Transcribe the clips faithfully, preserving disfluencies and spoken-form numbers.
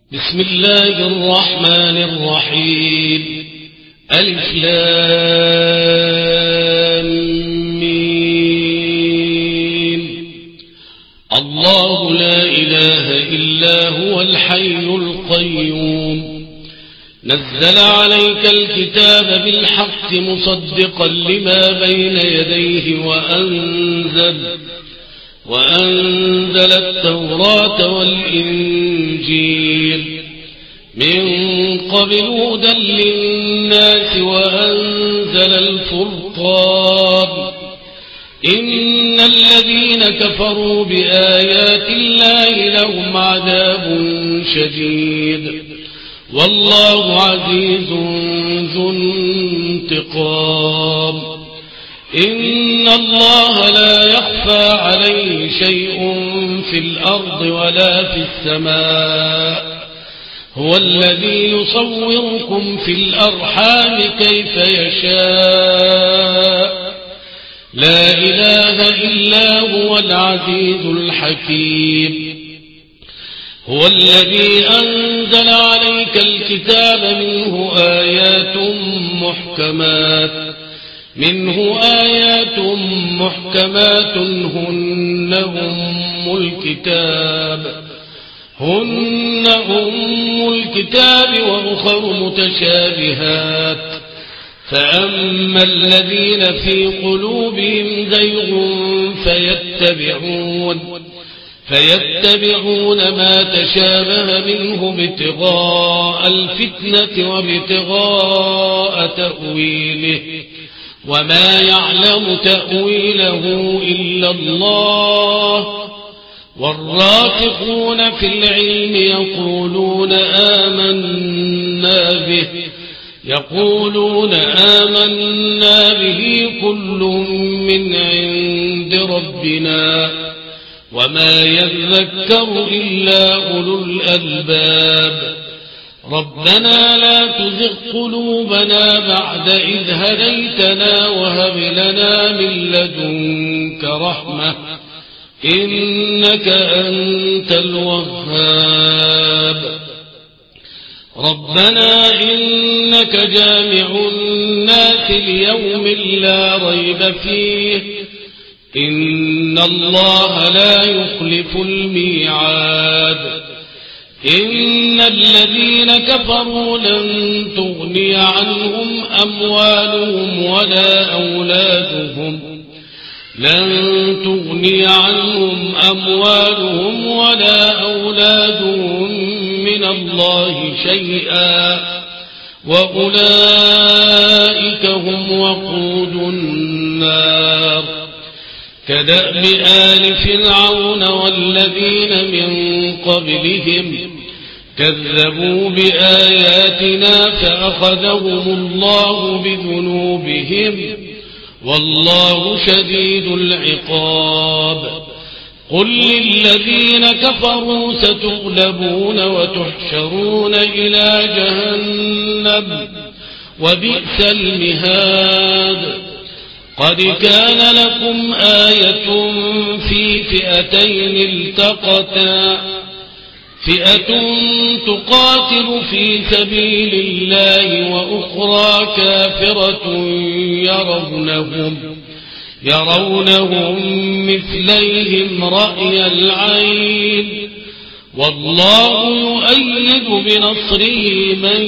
بسم الله الرحمن الرحيم. ألف لام ميم. الله لا إله إلا هو الحي القيوم، نزل عليك الكتاب بالحق مصدقا لما بين يديه وأنزل وأنزل التوراة والإنجيل من قبل هدى للناس وأنزل الفرقان. إن الذين كفروا بآيات الله لهم عذاب شديد والله عزيز ذو انتقام. إن الله لا يخفى عليه شيء في الأرض ولا في السماء، هو الذي يصوركم في الأرحام كيف يشاء، لا إله إلا هو العزيز الحكيم. هو الذي أنزل عليك الكتاب منه آيات محكمات منه آيات محكمات هن أم الكتاب هن أم الكتاب وأخر متشابهات، فأما الذين في قلوبهم زيغ فيتبعون فيتبعون ما تشابه منه ابتغاء الفتنة وابتغاء تأويله، وما يعلم تأويله إلا الله. والراسخون في العلم يقولون آمنا به يقولون آمنا به كل من عند ربنا وما يذكر إلا أولو الألباب. ربنا لا تزغ قلوبنا بعد إذ هديتنا وهب لنا من لدنك رحمة إنك أنت الوهاب. ربنا إنك جامع الناس ليوم لا ريب فيه، إن الله لا يخلف الميعاد. إن الذين كفروا لن تغني عنهم أموالهم ولا أولادهم لن تغني عنهم أموالهم ولا أولادهم من الله شيئا، وأولئك هم وقود النار. كدأب آل فرعون والذين من قبلهم كذبوا بآياتنا فأخذهم الله بذنوبهم والله شديد العقاب. قل للذين كفروا ستغلبون وتحشرون إلى جهنم وبئس المهاد. قد كان لكم آية في فئتين التقتا، فئة تقاتل في سبيل الله وأخرى كافرة يرونهم يرونهم مثليهم رأي العين والله يؤيد بنصره من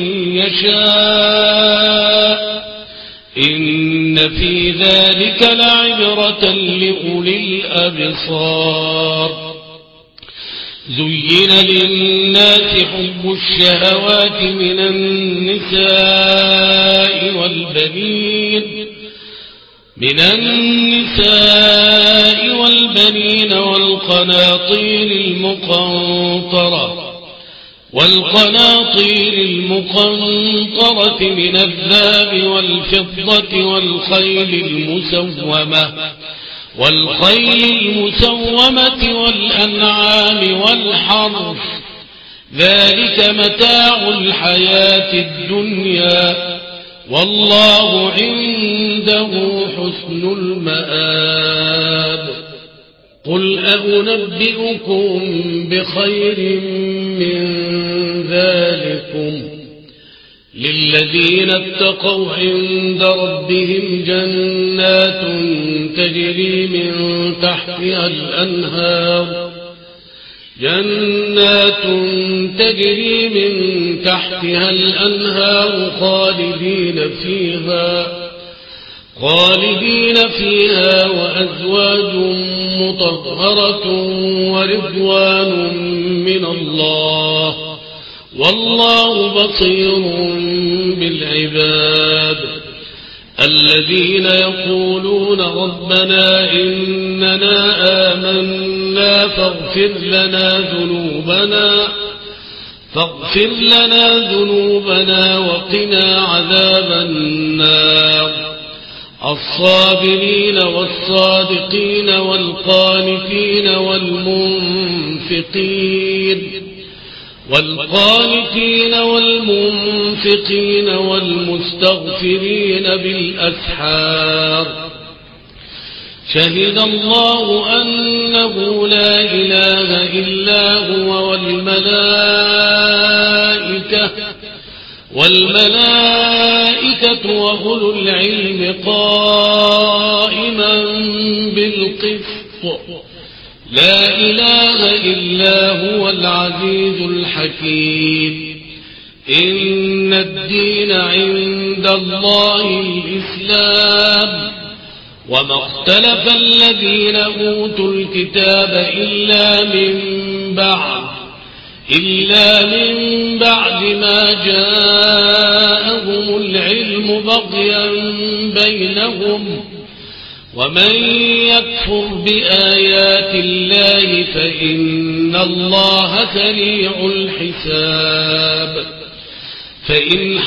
يشاء، إن في ذلك لعبرة لأولي الأبصار. زين للناس حب الشهوات من النساء والبنين من النساء والبنين والقناطير المقنطرة والقناطير المقنطرة من الذهب والفضة والخيل المسومة والخيل المسومة والأنعام والحرث، ذلك متاع الحياة الدنيا والله عنده حسن المآب. قل أنبئكم بخير من ذلكم للذين اتقوا عند ربهم جنات تجري من تحتها الأنهار جنات تجري من تحتها الأنهار خالدين فيها خالدين فيها وأزواج مطهرة ورضوان من الله والله بصير بالعباد الذين يقولون ربنا إننا آمنا فاغفر لنا ذنوبنا فاغفر لنا ذنوبنا وقنا عذاب النار الصابرين والصادقين والقانتين والمنفقين والقانتين والمنفقين والمستغفرين بالأسحار شهد الله أنه لا إله إلا هو والملائكة والملائكة وأولو العلم قائما بالقسط لا إله إلا هو العزيز الحكيم إن الدين عند الله الإسلام وما اختلف الذين أوتوا الكتاب إلا من بعد إلا من بعد ما جاءهم العلم بغيا بينهم ومن يكفر بآيات الله فإن الله سريع الحساب فإن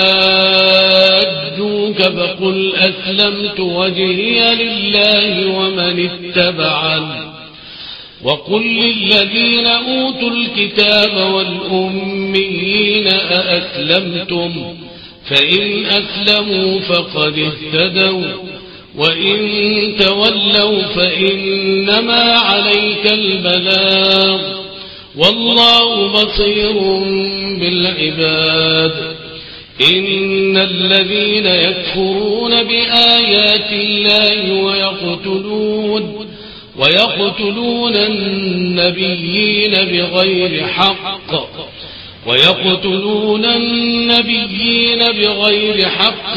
حاجوك فقل أسلمت وجهي لله ومن اتبعني وقل للذين أوتوا الكتاب والأميين أأسلمتم فإن أسلموا فقد اهتدوا وإن تولوا فإنما عليك البلاغ والله بصير بالعباد إن الذين يكفرون بآيات الله ويقتلون ويقتلون النبيين بغير حق ويقتلون النبيين بغير حق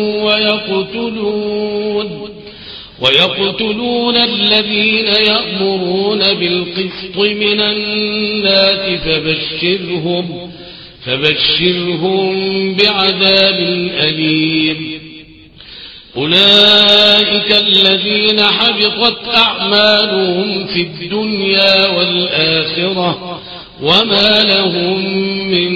ويقتلون ويقتلون الذين يأمرون بالقسط من الناس فبشرهم فبشرهم بعذاب أليم أولئك الذين حبطت أعمالهم في الدنيا والآخرة وما لهم من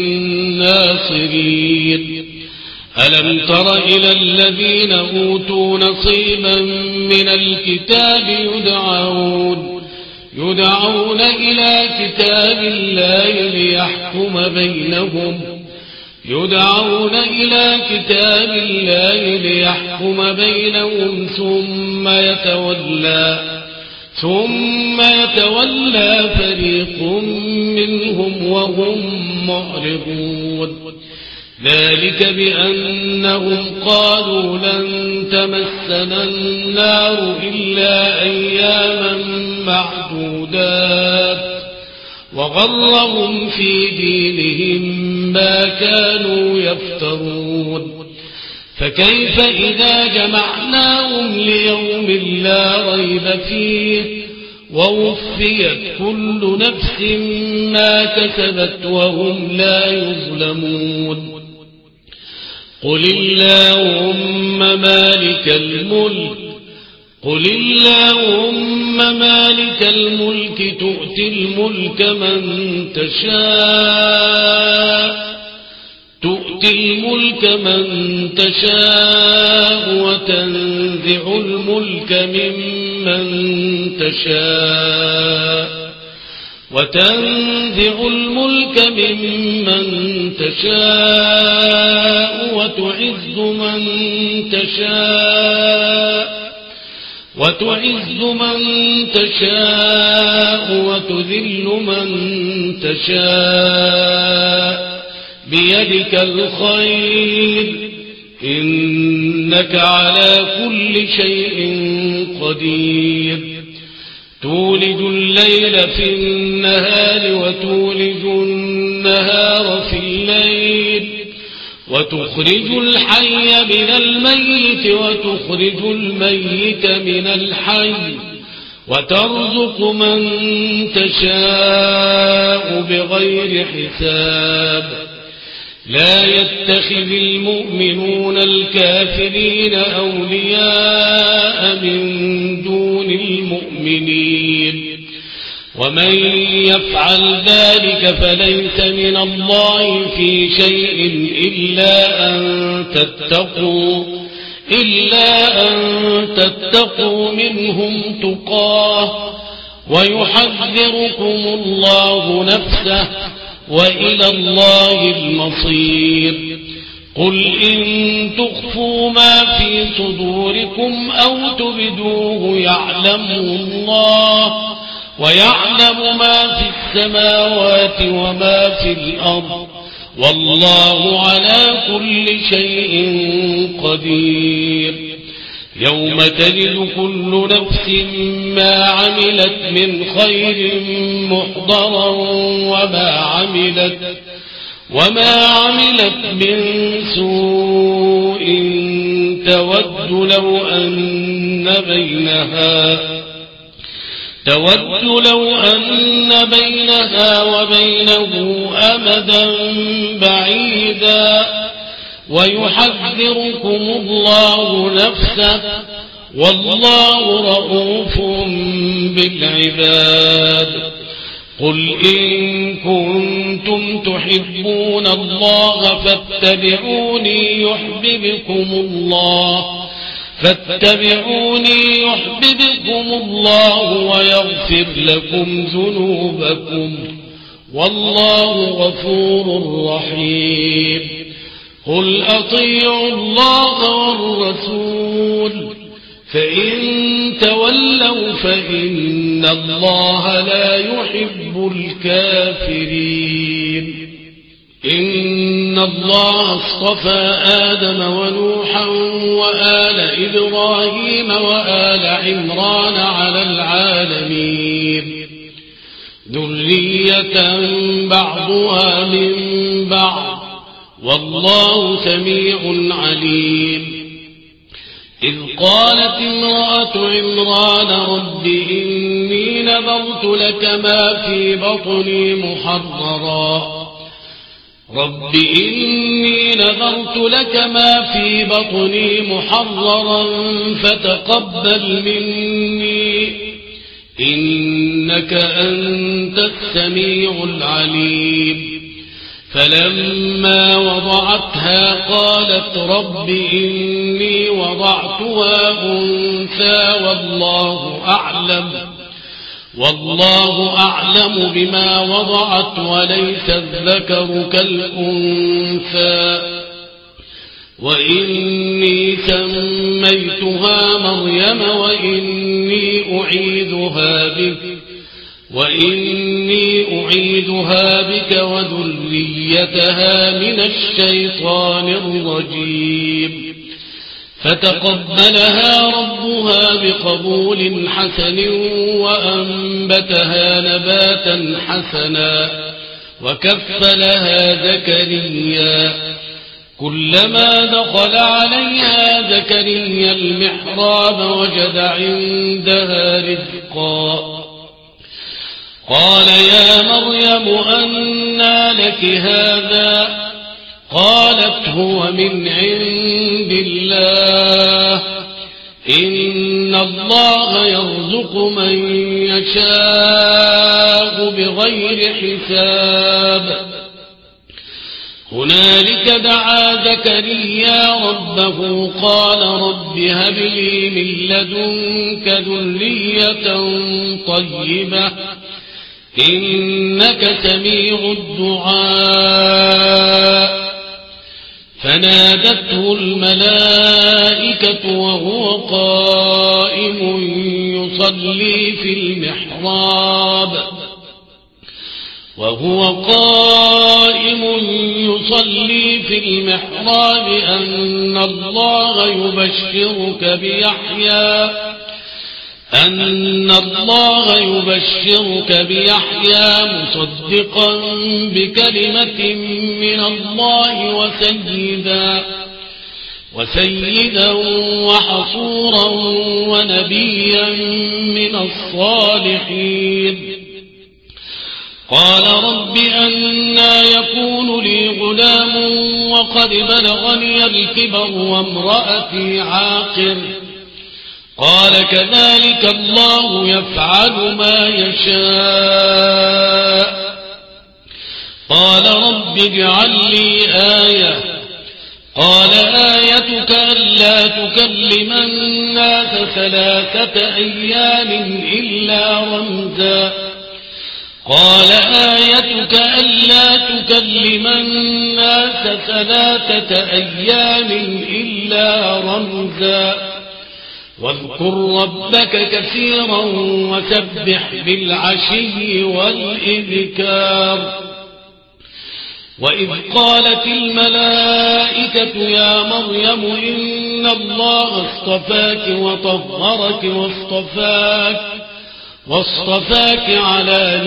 ناصرين ألم تر إلى الذين أوتوا نصيبا من الكتاب يدعون يدعون إلى كتاب الله ليحكم بينهم يدعون إلى كتاب الله ليحكم بينهم ثم يتولى ثم يتولى فريق منهم وهم معرضون ذلك بأنهم قالوا لن تمسنا النار إلا أياما معدودات وغرهم في دينهم ما كانوا يفترون فكيف إذا جمعناهم ليوم لا ريب فيه ووفيت كل نفس ما كسبت وهم لا يظلمون قل اللهم مالك الملك قل اللهم مالك الملك تؤتي الملك من تشاء تؤتي الملك من تشاء وتنزع الملك ممن تشاء وتنزع الملك ممن تشاء وتعز من تشاء وتعز من تشاء وتذل من تشاء بيدك الخير إنك على كل شيء قدير تولج الليل في النهار وتولج النهار في الليل وتخرج الحي من الميت وتخرج الميت من الحي وترزق من تشاء بغير حساب لا يتخذ المؤمنون الكافرين أولياء من دون المؤمنين ومن يفعل ذلك فليس من الله في شيء إلا أن تتقوا إلا أن تتقوا منهم تقاه ويحذركم الله نفسه وإلى الله المصير قل إن تخفوا ما في صدوركم أو تبدوه يعلمه الله ويعلم ما في السماوات وما في الأرض والله على كل شيء قدير يوم تجد كل نفس ما عملت من خير محضرا وما عملت وما عملت من سوء تود لو أن بينها تود لو أن بينها وبينه أمدا بعيدا ويحذركم الله نفسه والله رؤوف بالعباد قل إن كنتم تحبون الله فاتبعوني يحببكم الله فاتبعوني يحببكم الله ويغفر لكم ذنوبكم والله غفور رحيم قل أطيعوا الله والرسول فإن تولوا فإن الله لا يحب الكافرين إن الله اصطفى آدم ونوحا وآل إبراهيم وآل عمران على العالمين ذرية بعضها من بعض والله سميع عليم إذ قالت امرأة عمران رب إني نذرت لك ما في بطني محررا رب إني نذرت لك ما في بطني محررا فتقبل مني إنك أنت السميع العليم فلما وضعتها قالت رب إني وضعتها أنثى والله أعلم والله أعلم بما وضعت وليس الذكر كالأنثى وإني سميتها مريم وإني أعيذها بك وإني أعيذها بك وذريتها من الشيطان الرجيم فتقبلها ربها بقبول حسن وأنبتها نباتا حسنا وكفلها زكريا كلما دخل عليها زكريا المحراب وجد عندها رزقا قال يا مريم أنى لك هذا قالت هو من عند الله إن الله يرزق من يشاء بغير حساب هنالك دعا زكريا ربه قال رب هب لي من لدنك ذرية طيبة إنك سميع الدعاء فنادته الملائكة وهو قائم قائم يصلي في المحراب وهو قائم يصلي في المحراب أن الله يبشرك بيحيى أن الله يبشرك بيحيى مصدقا بكلمة من الله وسيدا وسيدا وحصورا ونبيا من الصالحين. قال رب أنى يكون لي غلام وقد بلغني الكبر وامرأتي عاقر قال كذلك الله يفعل ما يشاء. قال رب اجعل لي آية قال آيتك ألا تكلم الناس ثلاثة أيام إلا رمزا قال آيتك ألا تكلم الناس ثلاثة أيام إلا رمزا واذكر ربك كثيرا وسبح بالعشي والإذكار. وإذ قالت الملائكة يا مريم إن الله اصطفاك وطهرك واصطفاك واصطفاك على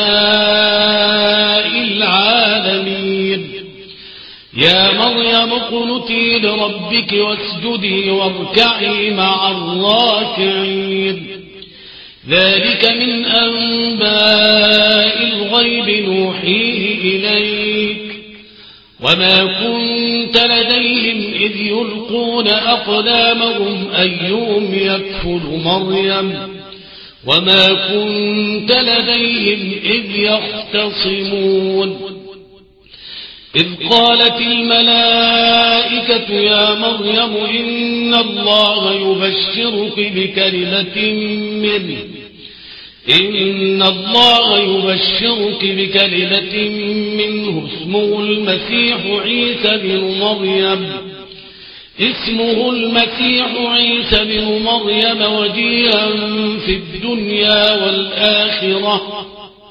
نساء العالمين يا مريم اقنتي لربك واسجدي واركعي مع الراكعين. ذلك من أنباء الغيب نوحيه إليك وما كنت لديهم إذ يلقون أقلامهم أيهم يكفل مريم وما كنت لديهم إذ يختصمون. إذ قالت الملائكة يا مريم إن الله يبشرك بكلمة منه إن الله يبشرك بكلمة منه اسمه المسيح عيسى بن مريم اسمه المسيح عيسى بن مريم وجيها في الدنيا والآخرة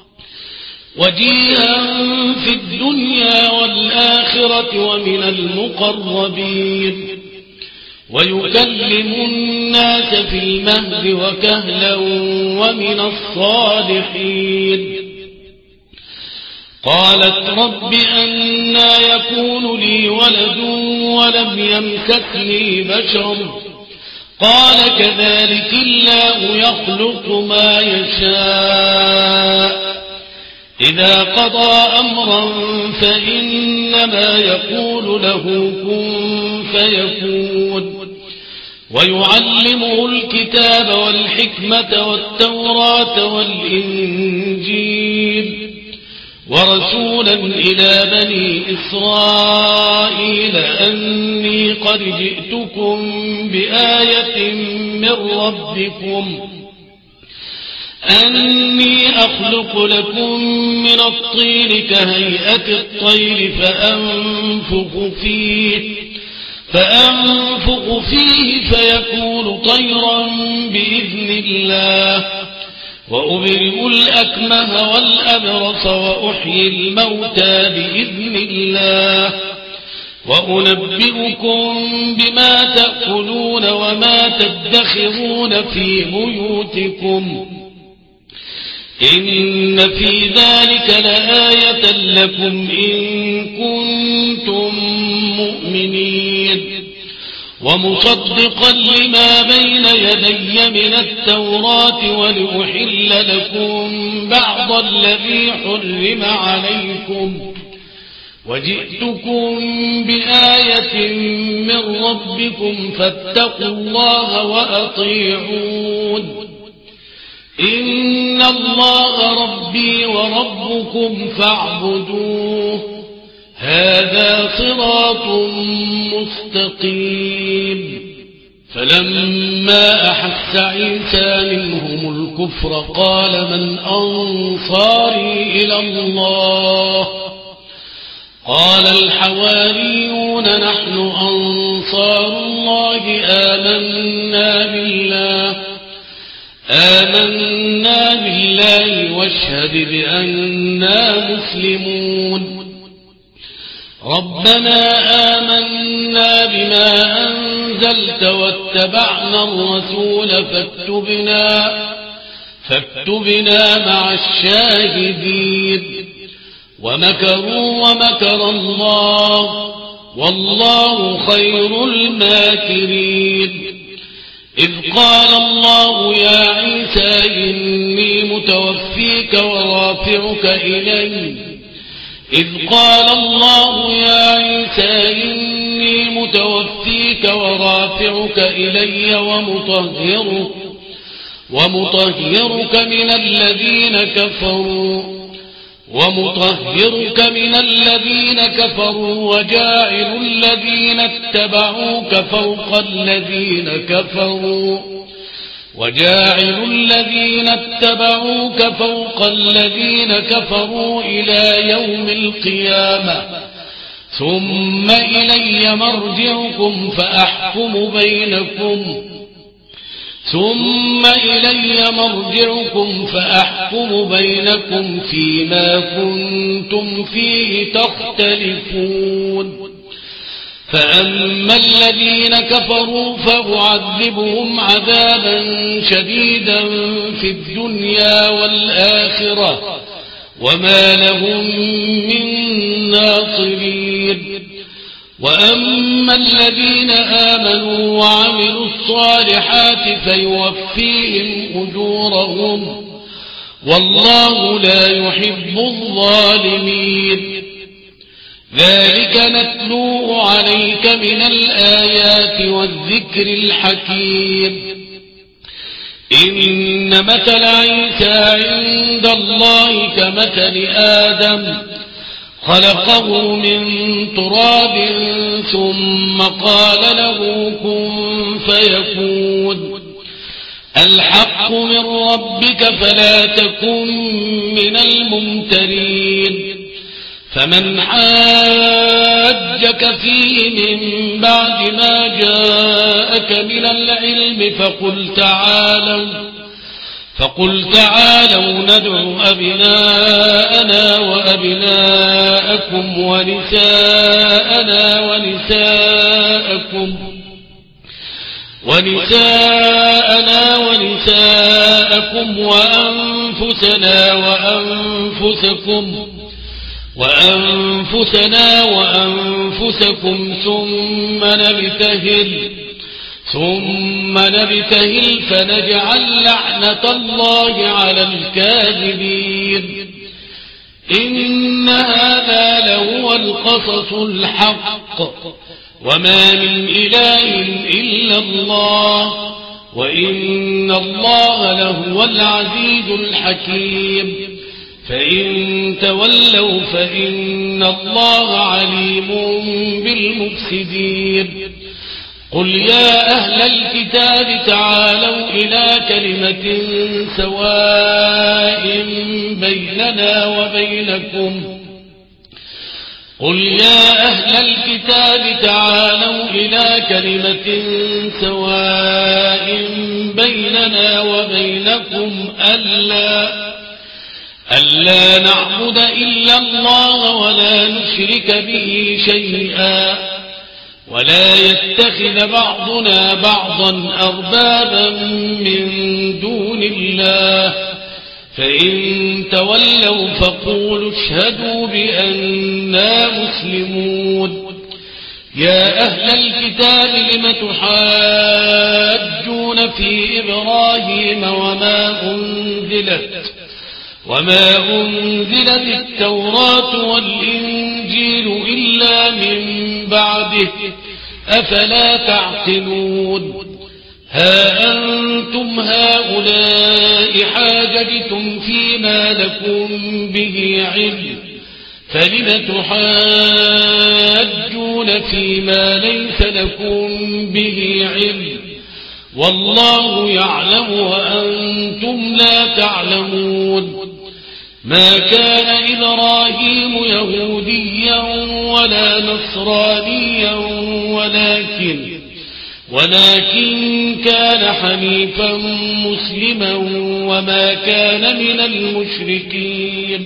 وجيها في الدنيا والآخرة ومن المقربين ويكلم الناس في المهد وكهلا ومن الصالحين. قالت رب أنى يكون لي ولد ولم يمسسني بشر قال كذلك الله يخلق ما يشاء إذا قضى أمرا فإنما يقول له كن فيكون. ويعلمه الكتاب والحكمة والتوراة والإنجيل ورسولا إلى بني إسرائيل أني قد جئتكم بآية من ربكم أني أخلق لكم من الطين كهيئة الطير فأنفخ فيه فأنفخ فيه فيكون طيرا بإذن الله وأبرئ الأكمه والأبرص وأحيي الموتى بإذن الله وأنبئكم بما تأكلون وما تدخرون في بيوتكم إن في ذلك لآية لكم إن كنتم مؤمنين. ومصدقا لما بين يدي من التوراة ولأحل لكم بعض الذي حرم عليكم وجئتكم بآية من ربكم فاتقوا الله وأطيعون إن الله ربي وربكم فاعبدوه هذا صراط مستقيم. فلما أحس عيسى منهم الكفر قال من أنصاري إلى الله قال الحواريون نحن أنصار الله آمنا بالله آمنا بالله واشهد بأننا مسلمون ربنا آمنا بما أنزلت واتبعنا الرسول فاكتبنا فاكتبنا مع الشاهدين ومكروا ومكر الله والله خير الماكرين إذ قال الله يا عيسى إني متوفيك ورافعك إلي إذ قال الله يا عيسى إني متوفيك ورافعك إلي ومطهرك ومطهرك من الذين كفروا ومطهرك من الذين كفروا وجاعل الذين اتبعوك فوق الذين كفروا وجاعل الذين اتبعوك فوق الذين كفروا إلى يوم القيامة ثم إلي مرجعكم فأحكم بينكم ثم إلي مرجعكم فأحكم بينكم فيما كنتم فيه تختلفون فأما الذين كفروا فأعذبهم عذابا شديدا في الدنيا والآخرة وما لهم من ناصرين وأما الذين آمنوا وعملوا الصالحات فيوفيهم أجورهم والله لا يحب الظالمين ذلك نتلوه عليك من الآيات والذكر الحكيم إن مثل عيسى عند الله كمثل آدم خلقه من تراب ثم قال له كن فيكون الحق من ربك فلا تكن من الممترين فمن حاجك فيه من بعد ما جاءك من العلم فقل تعالوا فقل تعالوا ندعو أبناءنا وأبناءكم ونساءنا ونساءكم ونساءنا ونساءكم وأنفسنا وأنفسكم وأنفسنا وأنفسكم ثم نبتهل ثم نبتهل فنجعل لعنة الله على الكاذبين إن هذا لهو القصص الحق وما من إله إلا الله وإن الله لهو العزيز الحكيم فإن تولوا فإن الله عليم بالمفسدين قل يا أهل الكتاب تعالوا إلى كلمة سواء بيننا وبينكم قل يا أهل الكتاب تعالوا إلى كلمة سواء بيننا وبينكم ألا ألا نعبد إلا الله ولا نشرك به شيئا ولا يتخذ بعضنا بعضا أربابا من دون الله فإن تولوا فقولوا اشهدوا بأننا مسلمون يا أهل الكتاب لم تحاجون في إبراهيم وما أنزلت وما أنزلت التوراة والإنجيل إلا من بعده أفلا تعقلون ها أنتم هؤلاء حاججتم فيما لكم به علم فلم تحاجون فيما ليس لكم به علم والله يعلم وأنتم لا تعلمون ما كان إبراهيم يهوديا ولا نصرانيا ولكن ولكن كان حنيفا مسلما وما كان من المشركين.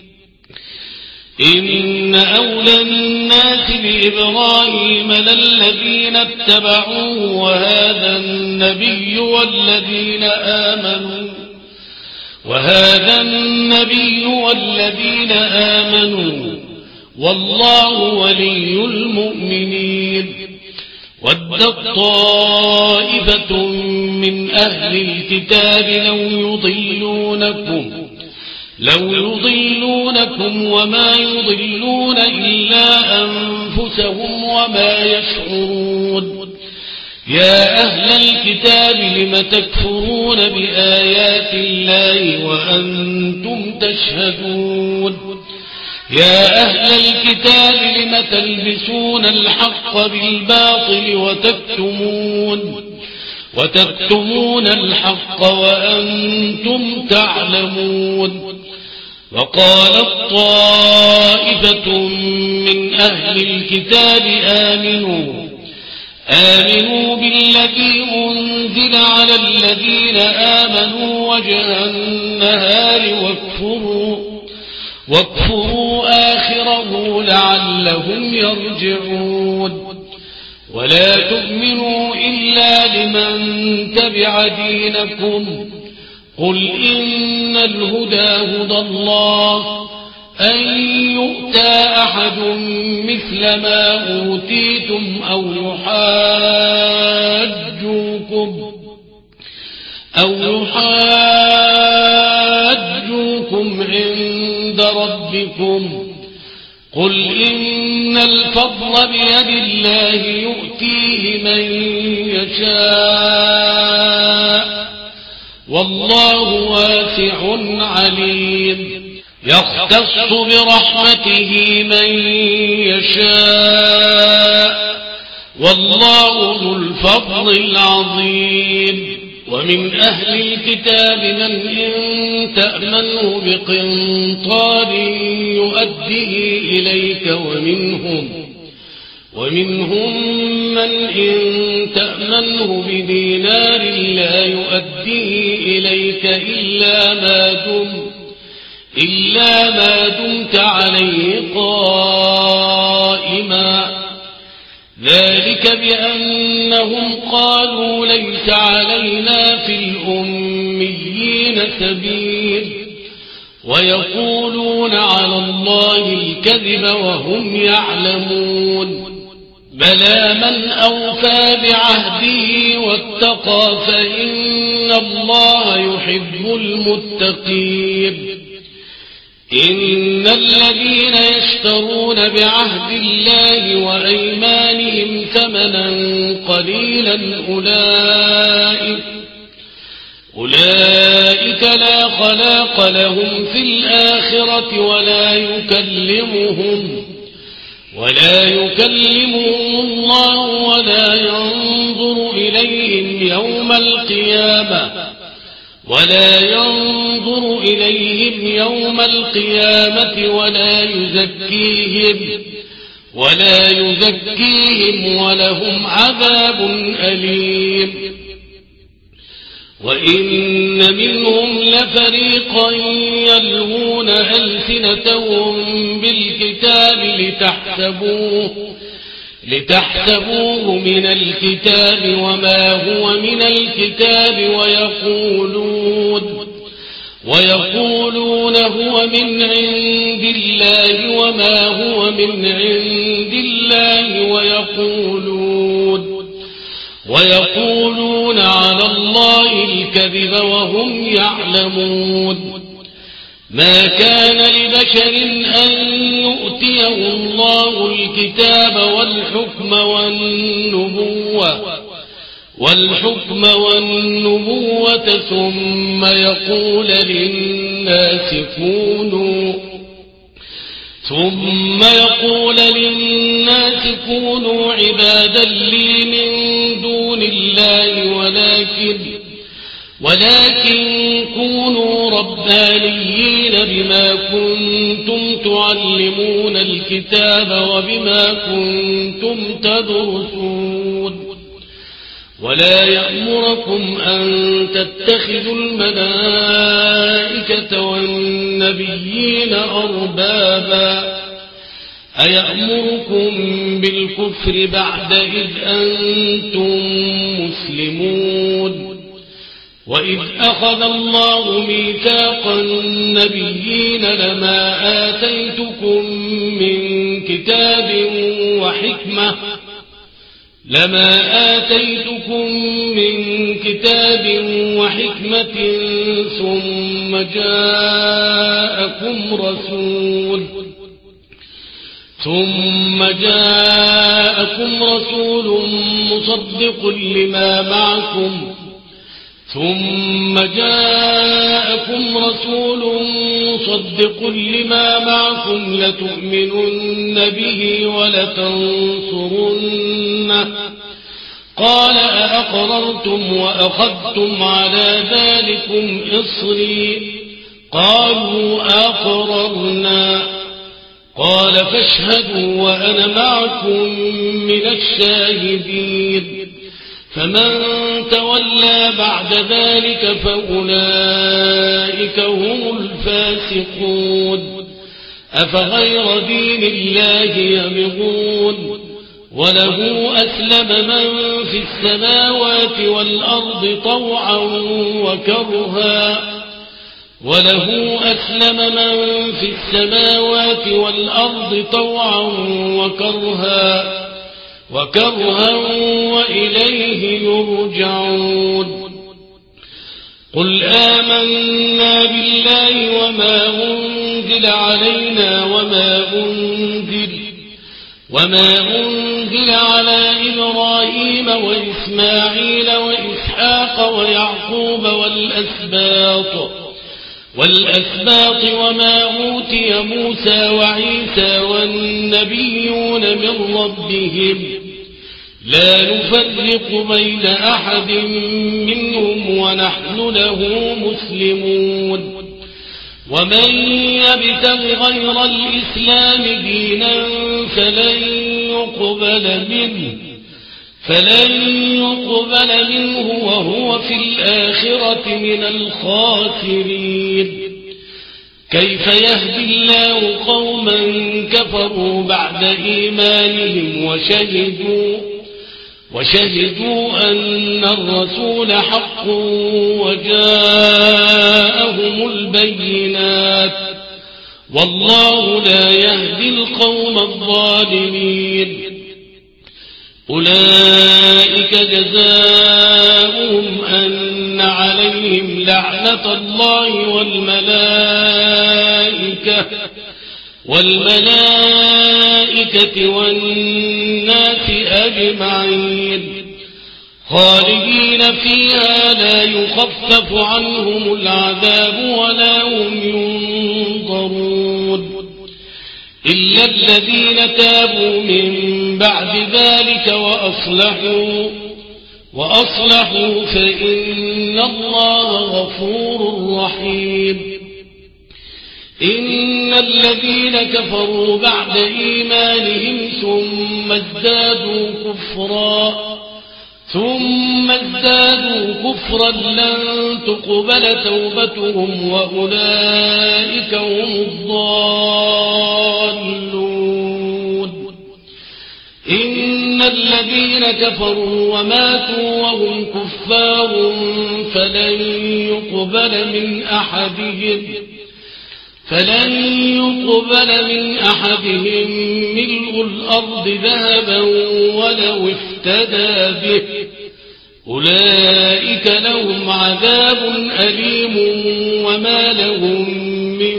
إن أولى الناس بإبراهيم للذين اتبعوه وهذا النبي والذين آمنوا وهذا النبي والذين آمنوا والله ولي المؤمنين. ودت طائفة من أهل الكتاب لو يضلونكم لو يضلونكم وما يضلون إلا أنفسهم وما يشعرون. يا أهل الكتاب لم تكفرون بآيات الله وأنتم تشهدون. يا أهل الكتاب لم تلبسون الحق بالباطل وتكتمون وتكتمون الحق وأنتم تعلمون. وقالت طائفة من أهل الكتاب آمنوا آمنوا بالذي أنزل على الذين آمنوا وجه النهار واكفروا واكفروا آخره لعلهم يرجعون. ولا تؤمنوا إلا لمن تبع دينكم. قل إن الهدى هدى الله أن يؤتى أحد مثل ما أوتيتم أو يحاجوكم أو يحاجوكم عند ربكم. قل إن الفضل بيد الله يؤتيه من يشاء والله واسع عليم. يختص برحمته من يشاء والله ذو الفضل العظيم. ومن أهل الكتاب من إن تأمنه بقنطار يؤديه إليك ومنهم ومنهم من إن تأمنه بدينار لا يؤديه إليك إلا ما دمت إلا ما دمت عليه قائما. ذلك بأنهم قالوا ليس علينا في الأميين سبيل ويقولون على الله الكذب وهم يعلمون. بلى من أوفى بعهده واتقى فإن الله يحب المتقين. إن الذين يشترون بعهد الله وأيمانهم ثمنا قليلا أولئك أولئك لا خلاق لهم في الآخرة ولا يكلمهم ولا يكلمهم الله ولا ينظر إليهم يوم القيامة ولا ينظر إليهم يوم القيامة ولا يزكيهم ولا يزكيهم ولهم عذاب أليم. وإن منهم لفريقا يلوون ألسنتهم بالكتاب لتحسبوه لتحسبوه من الكتاب وما هو من الكتاب ويقولون ويقولون هو من عند الله وما هو من عند الله ويقولون ويقولون على الله الكذب وهم يعلمون. ما كان لبشر أن يؤتيه الله الكتاب والحكم والنبوة والحكم والنبوة ثم يقول للناس كونوا ثم يقول للناس كونوا عبادا لي من دون الله ولكن ولكن كونوا ربانيين بما كنتم تعلمون الكتاب وبما كنتم تدرسون ولا يأمركم أن تتخذوا الملائكة والنبيين أربابا أيأمركم بالكفر بعد إذ أنتم مسلمون وإذ أخذ الله ميثاق النبيين لما آتيتكم من كتاب وحكمة لما آتيتكم من كتاب وحكمة ثم جاءكم رسول ثم جاءكم رسول مصدق لما معكم ثم جاءكم رسول مصدق لما معكم لتؤمنن به ولتنصرنه قال أأقررتم وأخذتم على ذلكم إصري قالوا أقررنا قال فاشهدوا وأنا معكم من الشاهدين فمن تولى بعد ذلك فأولئك هم الفاسقون أفغير دين الله يبغون وله أسلم من في السماوات والأرض طوعا وكرها وله أسلم من في السماوات والأرض طوعا وكرها وكرها وإليه يرجعون قل آمنا بالله وما أنزل علينا وما أنزل وما أنزل على إبراهيم وإسماعيل وإسحاق ويعقوب والأسباط والأسباط وما أوتي موسى وعيسى والنبيون من ربهم لا نفرق بين أحد منهم ونحن له مسلمون ومن يبتغ غير الإسلام دينا فلن يقبل منه فلن يقبل منه وهو في الآخرة من الخاسرين كيف يهدي الله قوما كفروا بعد إيمانهم وشهدوا وشهدوا أن الرسول حق وجاءهم البينات والله لا يهدي القوم الظالمين أولئك جزاؤهم أن عليهم لعنة الله والملائكة والملائكة والناس أجمعين خالدين فيها لا يخفف عنهم العذاب ولا هم ينظرون إلا الذين تابوا من بعد ذلك وأصلحوا وأصلحوا فإن الله غفور رحيم إن الذين كفروا بعد إيمانهم ثم ازدادوا كفرا ثم ازدادوا كفرا لن تقبل توبتهم وأولئك هم الضالون إن الذين كفروا وماتوا وهم كفار فلن يقبل من أحدهم فلن يقبل من أحدهم ملء الأرض ذهبا ولو افتدى به أولئك لهم عذاب أليم وما لهم من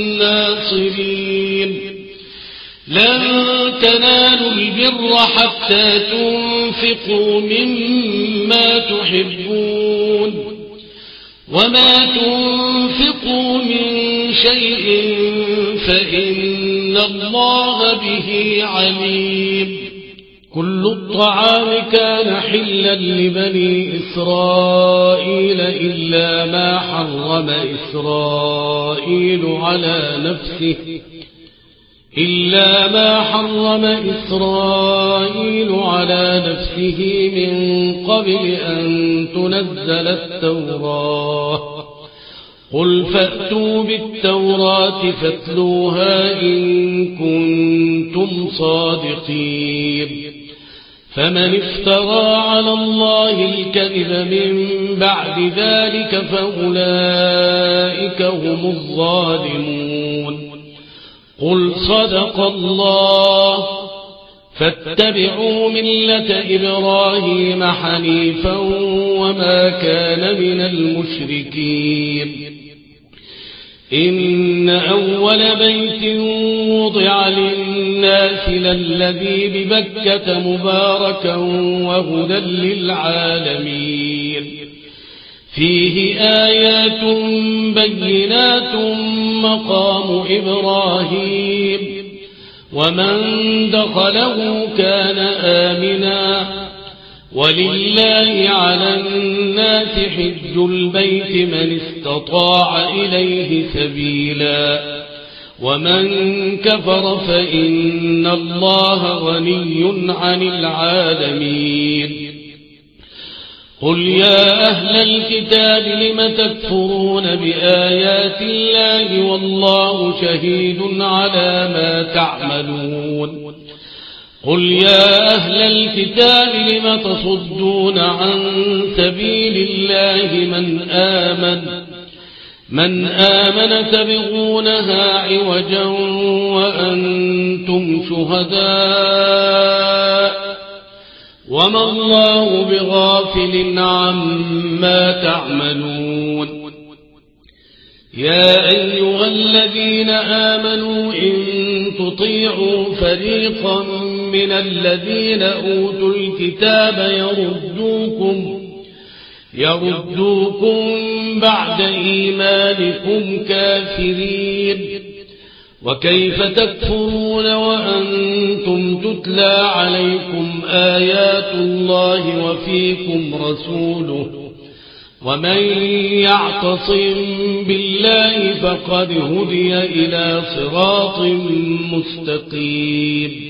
ناصرين لن تنالوا البر حتى تنفقوا مما تحبون وما تنفقوا من شيء فإن الله به عليم كل الطعام كان حلا لبني إسرائيل إلا ما حرم إسرائيل على نفسه إلا ما حرم إسرائيل على نفسه من قبل أن تنزل التوراة قل فأتوا بالتوراة فاتلوها إن كنتم صادقين فمن افترى على الله الكذب من بعد ذلك فأولئك هم الظالمون قل صدق الله فاتبعوا ملة إبراهيم حنيفا وما كان من المشركين إن أول بيت وضع للناس للذي ببكة مباركا وهدى للعالمين فيه آيات بينات مقام إبراهيم ومن دخله كان آمنا ولله على الناس حج البيت من استطاع إليه سبيلا ومن كفر فإن الله غني عن العالمين قل يا أهل الكتاب لم تكفرون بآيات الله والله شهيد على ما تعملون قل يا أهل الكتاب لم تصدون عن سبيل الله من آمن من آمن تبغونها عوجا وأنتم شهداء وما الله بغافل عما تعملون يا أيها الذين آمنوا إن تطيعوا فريقا من الذين أوتوا الكتاب يردوكم يردوكم بعد إيمانكم كافرين وكيف تكفرون وأنتم تتلى عليكم آيات الله وفيكم رسوله ومن يعتصم بالله فقد هدي إلى صراط مستقيم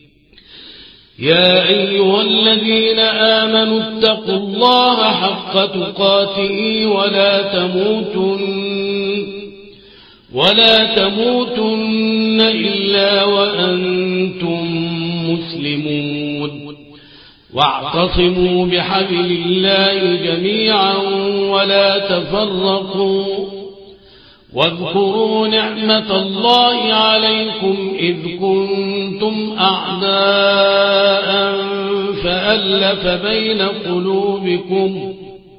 يا أيها الذين آمنوا اتقوا الله حق تقاته ولا تموتن ولا تموتن إلا وأنتم مسلمون واعتصموا بحبل الله جميعا ولا تفرقوا واذكروا نعمة الله عليكم إذ كنتم أعداء فألف بين قلوبكم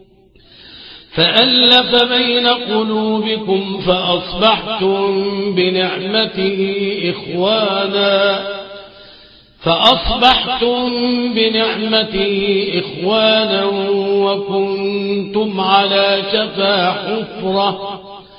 فألف بين قلوبكم فأصبحتم بنعمته إخوانا فأصبحتم بنعمته إخوانا وكنتم على شفا حفرة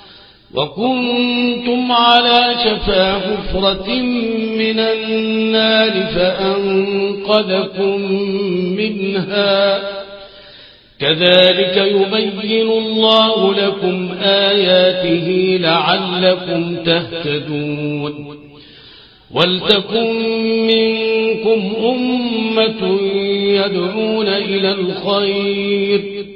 وكنتم على شفا حفرة من النار فأنقذكم منها كذلك يبين الله لكم آياته لعلكم تهتدون ولتكن منكم أمة يدعون إلى الخير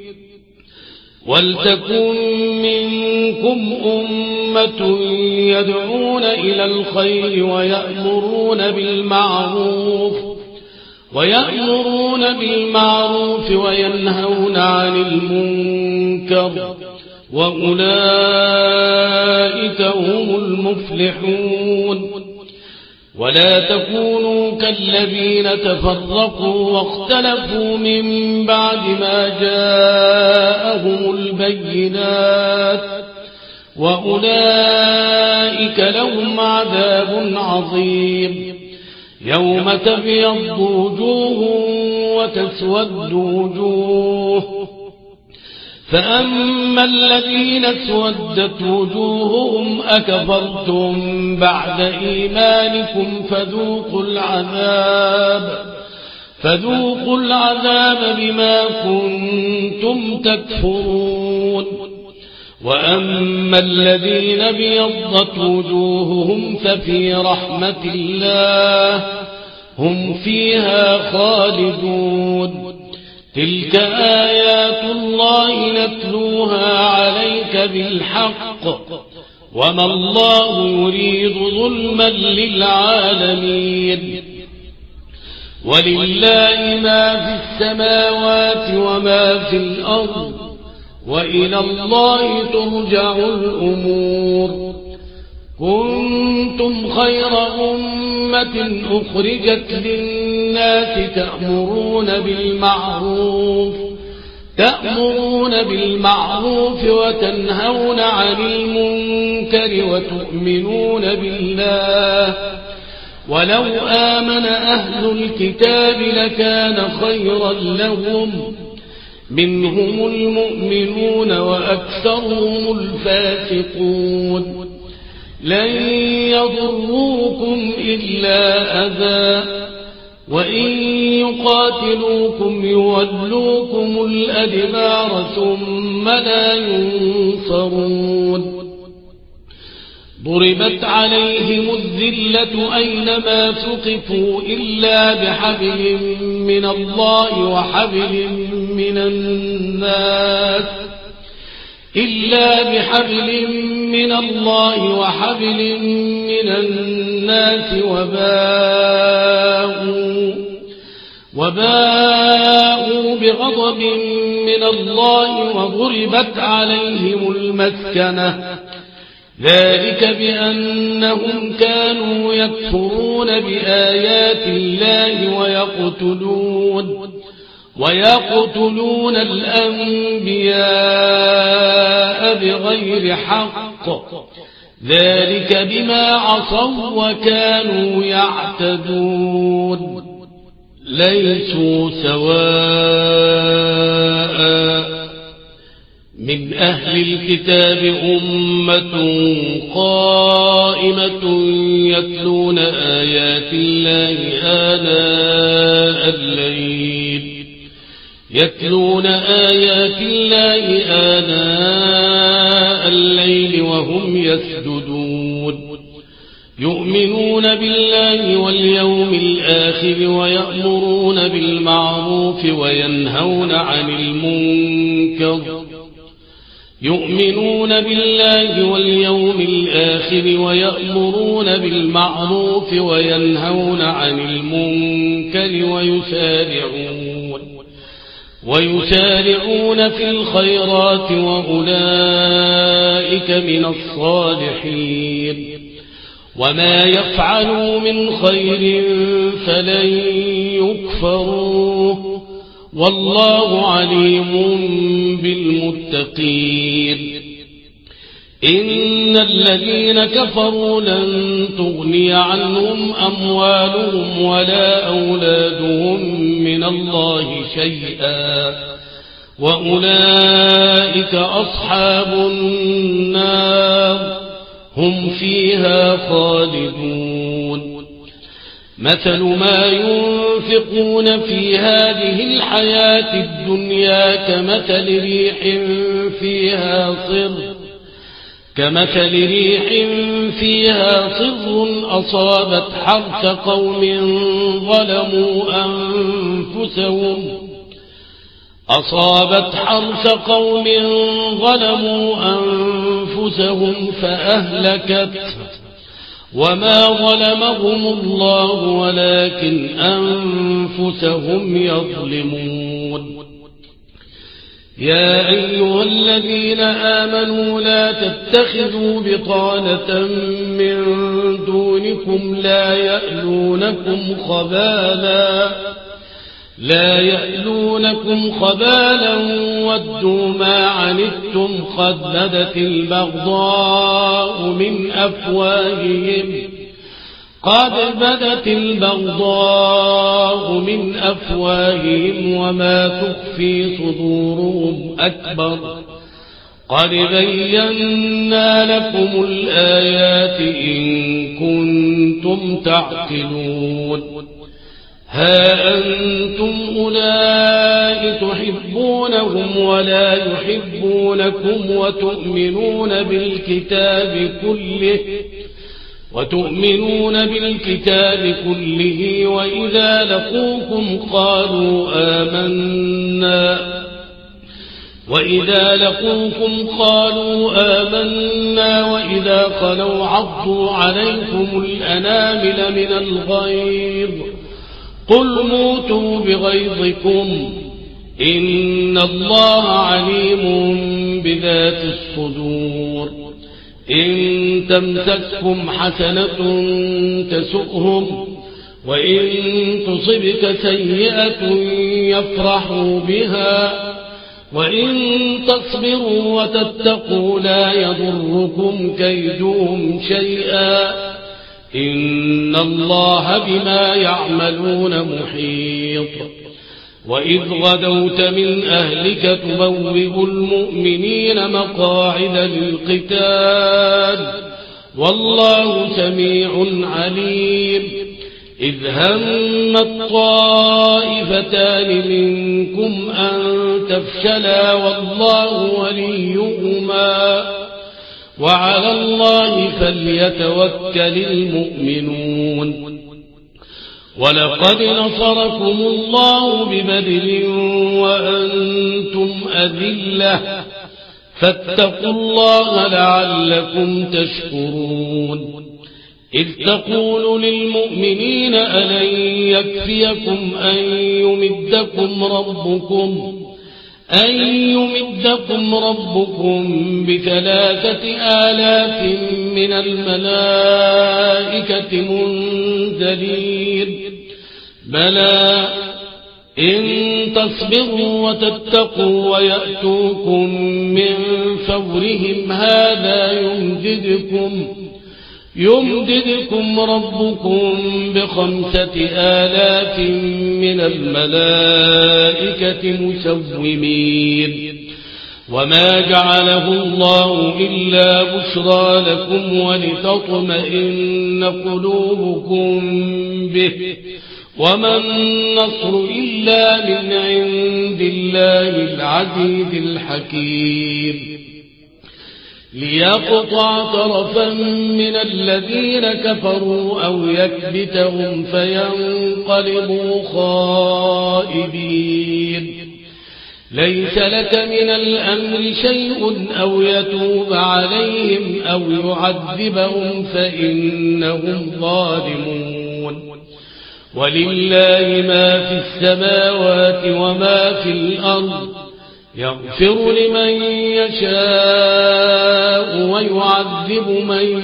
ولتكن منكم أمة يدعون إلى الخير ويأمرون بالمعروف ويأمرون بالمعروف وينهون عن المنكر وأولئك هم المفلحون ولا تكونوا كالذين تفرقوا واختلفوا من بعد ما جاءهم البينات وأولئك لهم عذاب عظيم يوم تبيض وجوه وتسود وجوه فأما الذين اسودت وجوههم أكفرتم بعد إيمانكم فذوقوا العذاب فذوقوا العذاب بما كنتم تكفرون وأما الذين بيضت وجوههم ففي رحمة الله هم فيها خالدون. تلك آيات الله نتلوها عليك بالحق وما الله يريد ظلما للعالمين. ولله ما في السماوات وما في الأرض وإلى الله ترجع الأمور. كنتم خير أمة أخرجت للناس تأمرون بالمعروف تأمرون بالمعروف وتنهون عن المنكر وتؤمنون بالله. ولو آمن أهل الكتاب لكان خيرا لهم منهم المؤمنون وأكثرهم الفاسقون. لن يضروكم إلا أذى وإن يقاتلوكم يولوكم الأدبار ثم لا ينصرون. ضربت عليهم الذلة أينما ثقفوا إلا بحبل من الله وحبل من الناس إلا بحبل من الله وحبل من الناس وباءوا وباءوا بغضب من الله وضربت عليهم المسكنة. ذلك بأنهم كانوا يكفرون بآيات الله ويقتلون ويقتلون الأنبياء بغير حق. ذلك بما عصوا وكانوا يعتدون. ليسوا سواء من أهل الكتاب أمة قائمة يتلون آيات الله آناء الليل يتلون آيات الله آناء الليل وهم يسجدون. يؤمنون بالله واليوم الآخر ويأمرون بالمعروف وينهون عن المنكر يؤمنون بالله واليوم الآخر ويأمرون بالمعروف وينهون عن المنكر ويسارعون ويسارعون في الخيرات وأولئك من الصالحين. وما يفعلوا من خير فلن يكفروه والله عليم بالمتقين. إن الذين كفروا لن تغني عنهم أموالهم ولا أولادهم من الله شيئا وأولئك أصحاب النار هم فيها خالدون. مثل ما ينفقون في هذه الحياة الدنيا كمثل ريح فيها صر كمثل ريح فيها صر أصابت حرث قوم ظلموا أنفسهم أصابت حرث قوم ظلموا أنفسهم فأهلكته وما ظلمهم الله ولكن أنفسهم يظلمون. يا أيها الذين آمنوا لا تتخذوا بطانة من دونكم لا يألونكم خبالا لا يألونكم خبالا ودوا ما عنتم قد بدت البغضاء من أفواههم قد بدت البغضاء من أفواههم وما تخفي صدورهم أكبر قد بينا لكم الآيات إن كنتم تعقلون. ها أنتم أولئك تحبونهم ولا يحبونكم وتؤمنون بالكتاب كله وتؤمنون بالكتاب كله وإذا لقوكم قالوا آمنا وإذا لقوكم قالوا آمنا وإذا خلوا عضوا عليكم الأنامل من الغيظ قل موتوا بغيظكم إن الله عليم بذات الصدور إن تمسكهم حسنة تسؤهم وإن تصبك سيئة يفرحوا بها وإن تصبروا وتتقوا لا يضركم كيدهم شيئا إن الله بما يعملون محيط وإذ غدوت من أهلك تبوئ المؤمنين مقاعد للقتال والله سميع عليم إذ هم الطائفتان منكم أن تفشلا والله وليهما وعلى الله فليتوكل المؤمنون ولقد نصركم الله ببدر وأنتم أذلة فاتقوا الله لعلكم تشكرون إذ تقول للمؤمنين ألن يكفيكم أن يمدكم ربكم أن يمدكم ربكم بثلاثة آلاف من الملائكة منزلين بلى إن تصبروا وتتقوا ويأتوكم من فورهم هذا يمددكم يمددكم ربكم بخمسة آلاف من الملائكة مسومين وما جعله الله إلا بشرى لكم ولتطمئن قلوبكم به وما النصر إلا من عند الله العزيز الحكيم ليقطع طرفا من الذين كفروا أو يكبتهم فينقلبوا خائبين ليس لك من الأمر شيء أو يتوب عليهم أو يعذبهم فإنهم ظالمون ولله ما في السماوات وما في الأرض يغفر لمن يشاء ويعذب من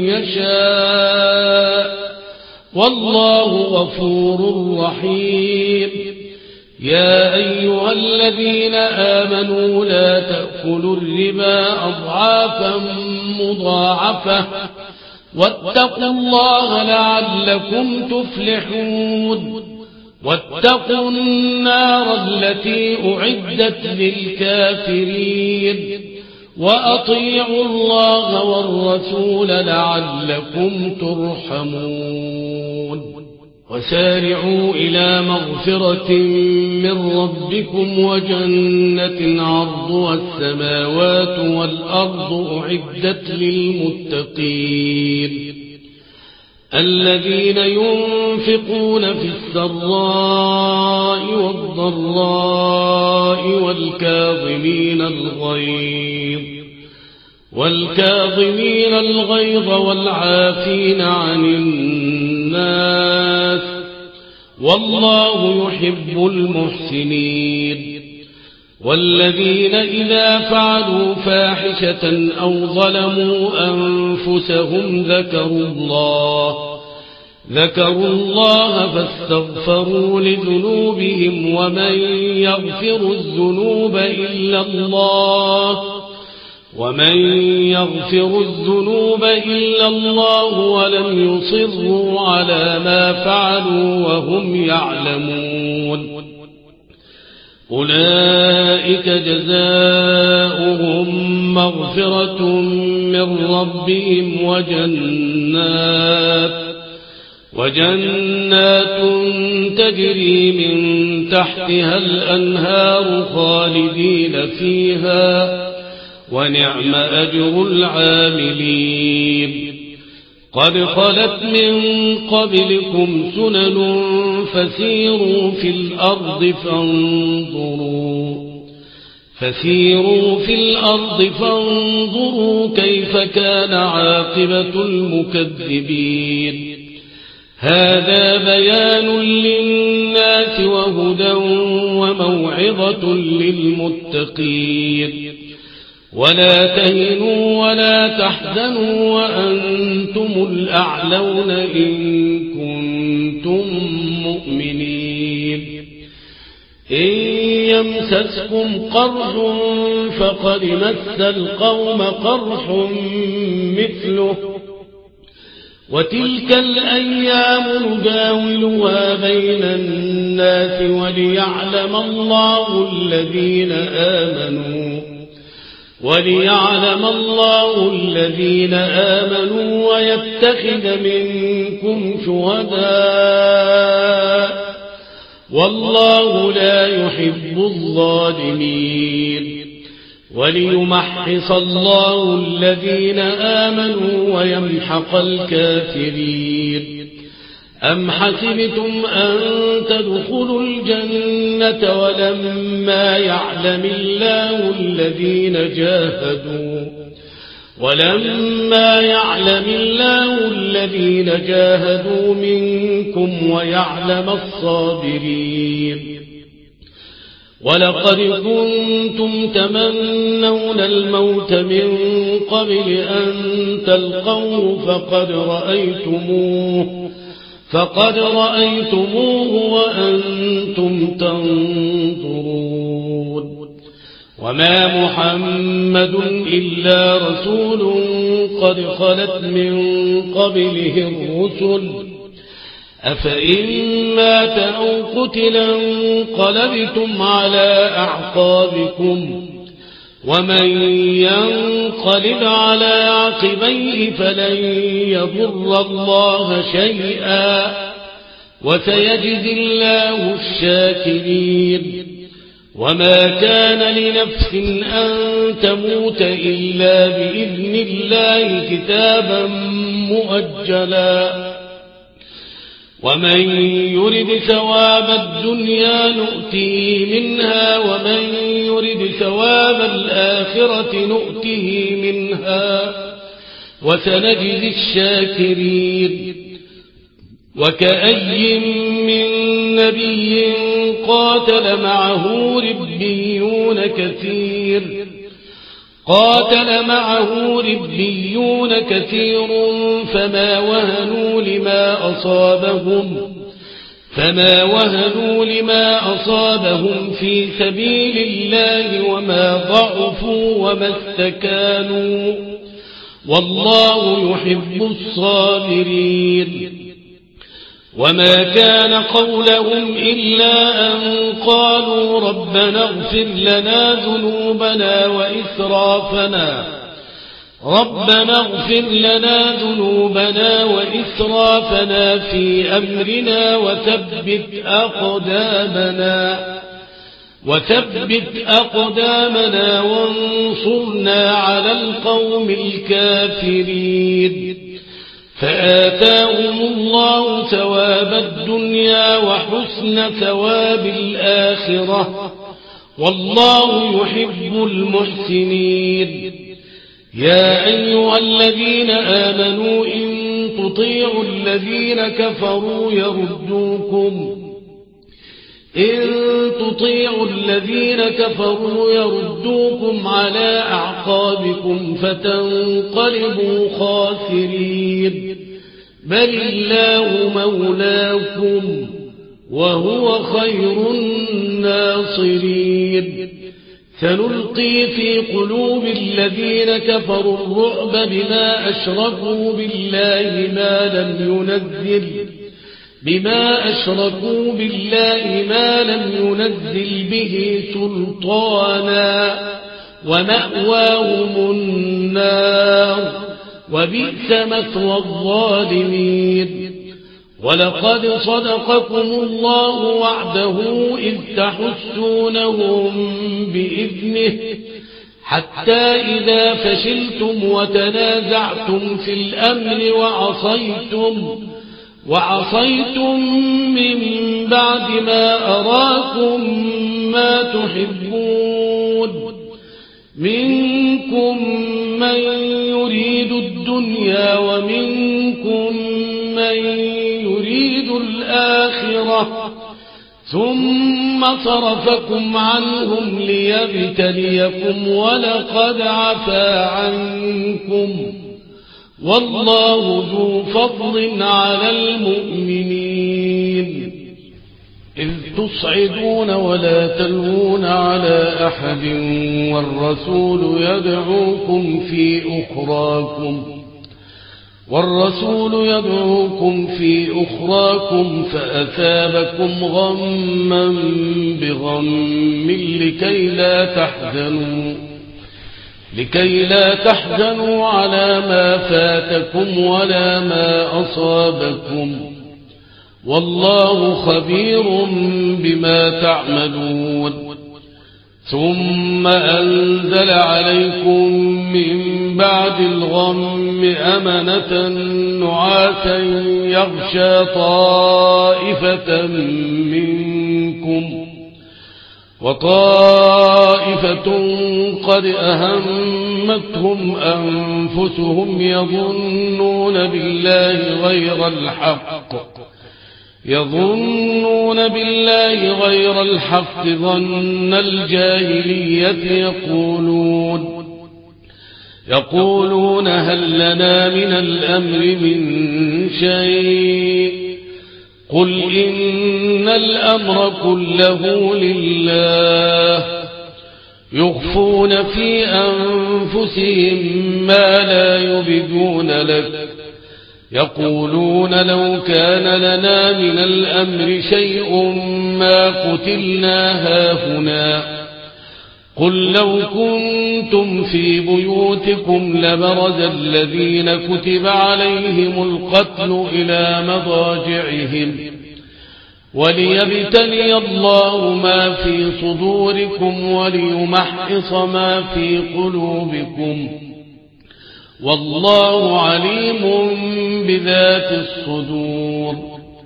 يشاء والله غفور رحيم يا أيها الذين آمنوا لا تأكلوا الربا أضعافا مضاعفة واتقوا الله لعلكم تفلحون واتقوا النار التي أعدت للكافرين وأطيعوا الله والرسول لعلكم ترحمون وسارعوا إلى مغفرة من ربكم وجنة عرضها السماوات والأرض أعدت للمتقين الذين ينفقون في السراء والضراء والكاظمين الغيظ والكاظمين الغيظ والعافين عن الناس والله يحب المحسنين والذين إذا فعلوا فاحشة أو ظلموا أنفسهم ذكروا الله ذكروا الله فاستغفروا لذنوبهم ومن يغفر الذنوب إلا الله ومن يغفر الذنوب إلا الله ولم يصروا على ما فعلوا وهم يعلمون أولئك جزاؤهم مغفرة من ربهم وجنات وجنات تجري من تحتها الأنهار خالدين فيها ونعم أجر العاملين قد خلت من قبلكم سنن فسيروا في الأرض فانظروا فسيروا في الأرض فانظروا كيف كان عاقبة المكذبين هذا بيان للناس وهدى وموعظة للمتقين ولا تهنوا ولا تحزنوا وأنتم الأعلون إن كنتم مؤمنين إن يمسسكم قرح فقد مس القوم قرح مثله وتلك الأيام نداولها بين الناس وليعلم الله الذين آمنوا وليعلم الله الذين آمنوا ويتخذ منكم شهداء والله لا يحب الظالمين وليمحص الله الذين آمنوا ويمحق الكافرين أم حسبتم أن تدخلوا الجنة ولما يعلم الله الذين جاهدوا ولما يعلم الله الذين جاهدوا منكم ويعلم الصابرين ولقد كنتم تمنون الموت من قبل أن تلقوه فقد رأيتموه فقد رأيتموه وأنتم تنظرون وما محمد إلا رسول قد خلت من قبله الرسل أفإن مات أو قتلا انقلبتم على أعقابكم ومن ينقلب على عقبيه فلن يضر الله شيئا وسيجزي الله الشاكرين وما كان لنفس أن تموت إلا بإذن الله كتابا مؤجلا ومن يرد ثواب الدنيا نؤته منها ومن يرد ثواب الآخرة نؤته منها وسنجزي الشاكرين وكأي من نبي قاتل معه ربيون كثير قاتل معه ربيون كثير فما وهنوا لما أصابهم فما وهنوا لما أصابهم في سبيل الله وما ضعفوا وما استكانوا والله يحب الصابرين وما كان قولهم إلا أن قالوا ربنا اغفر لنا ذنوبنا وإسرافنا ربنا اغفر لنا ذنوبنا وإسرافنا في أمرنا وثبت أقدامنا وثبت أقدامنا وانصرنا على القوم الكافرين فآتاهم الله ثواب الدنيا وحسن ثواب الآخرة والله يحب المحسنين يا أيها الذين آمنوا إن تطيعوا الذين كفروا يردوكم إن تطيعوا الذين كفروا يردوكم على أعقابكم فتنقلبوا خاسرين بل الله مولاكم وهو خير الناصرين سنلقي في قلوب الذين كفروا الرعب بما أشركوا بالله ما لم ينزل بما أشركوا بالله ما لم ينزل به سلطانا ومأواهم النار وبئس مثوى الظالمين ولقد صدقكم الله وعده إذ تحسونهم بإذنه حتى إذا فشلتم وتنازعتم في الأمر وعصيتم وعصيتم من بعد ما أراكم ما تحبون منكم من يريد الدنيا ومنكم من يريد الآخرة ثم صرفكم عنهم ليبتليكم ولقد عفا عنكم والله ذو فضل على المؤمنين إذ تصعدون ولا تلوون على أحد والرسول يدعوكم في أخراكم والرسول يدعوكم في أخراكم فأثابكم غما بغم لكي لا تحزنوا لكي لا تحزنوا على ما فاتكم ولا ما أصابكم والله خبير بما تعملون ثم أنزل عليكم من بعد الغم أمنة نعاسا يغشى طائفة منكم وطائفة قد أهمتهم أنفسهم يظنون بالله غير الحق يظنون بالله غير الحق ظن الجاهلية يقولون يقولون هل لنا من الأمر من شيء قل إن الأمر كله لله يخفون في أنفسهم ما لا يبدون لك يقولون لو كان لنا من الأمر شيء ما قتلنا هاهنا قل لو كنتم في بيوتكم لبرز الذين كتب عليهم القتل إلى مضاجعهم وليبتلي الله ما في صدوركم وليمحص ما في قلوبكم والله عليم بذات الصدور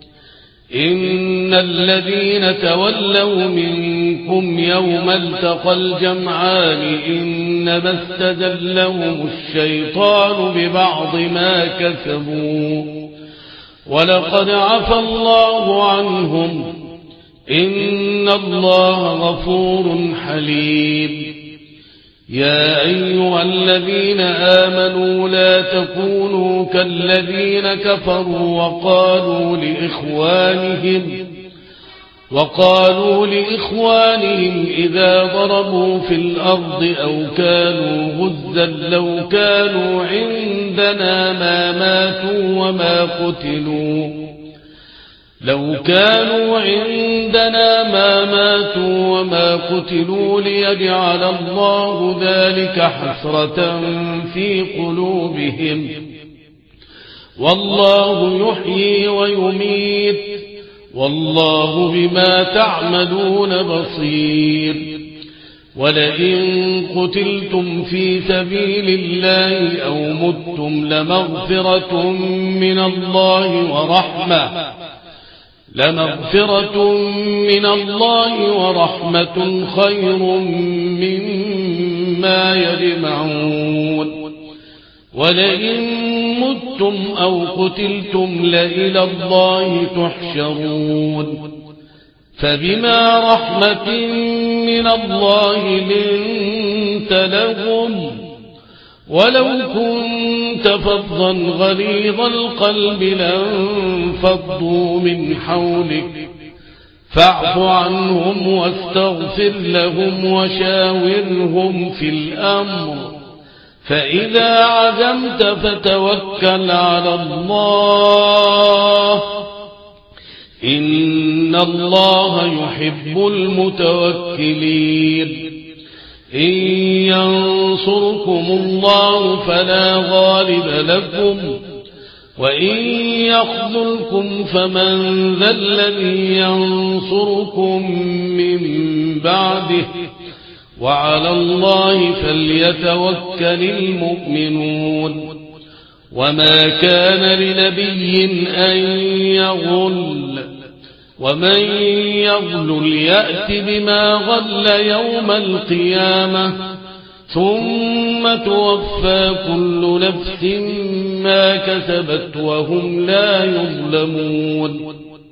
إن الذين تولوا منكم يوم التقى الجمعان إنما استزلهم الشيطان ببعض ما كسبوا ولقد عفى الله عنهم إن الله غفور حليم يا أيها الذين آمنوا لا تكونوا كالذين كفروا وقالوا لإخوانهم وقالوا لإخوانهم إذا ضربوا في الأرض أو كانوا غزا لو كانوا عندنا ما ماتوا وما قتلوا لو كانوا عندنا ما ماتوا وما قتلوا ليجعل الله ذلك حسرة في قلوبهم والله يحيي ويميت والله بما تعملون بصير ولئن قتلتم في سبيل الله أو متم لمغفرة من الله ورحمة لمغفرة من الله ورحمة خير مما يجمعون ولئن متم أو قتلتم لإلى الله تحشرون فبما رحمة من الله لنت لهم ولو كنت فظا غليظ القلب لانفضوا من حولك فاعف عنهم واستغفر لهم وشاورهم في الأمر فإذا عزمت فتوكل على الله إن الله يحب المتوكلين إن ينصركم الله فلا غالب لكم وإن يخذلكم فمن ذا الذي ينصركم من بعده وعلى الله فليتوكل المؤمنون وما كان لنبي أن يغل ومن يغل يأت بما غل يوم القيامة ثم توفى كل نفس ما كسبت وهم لا يظلمون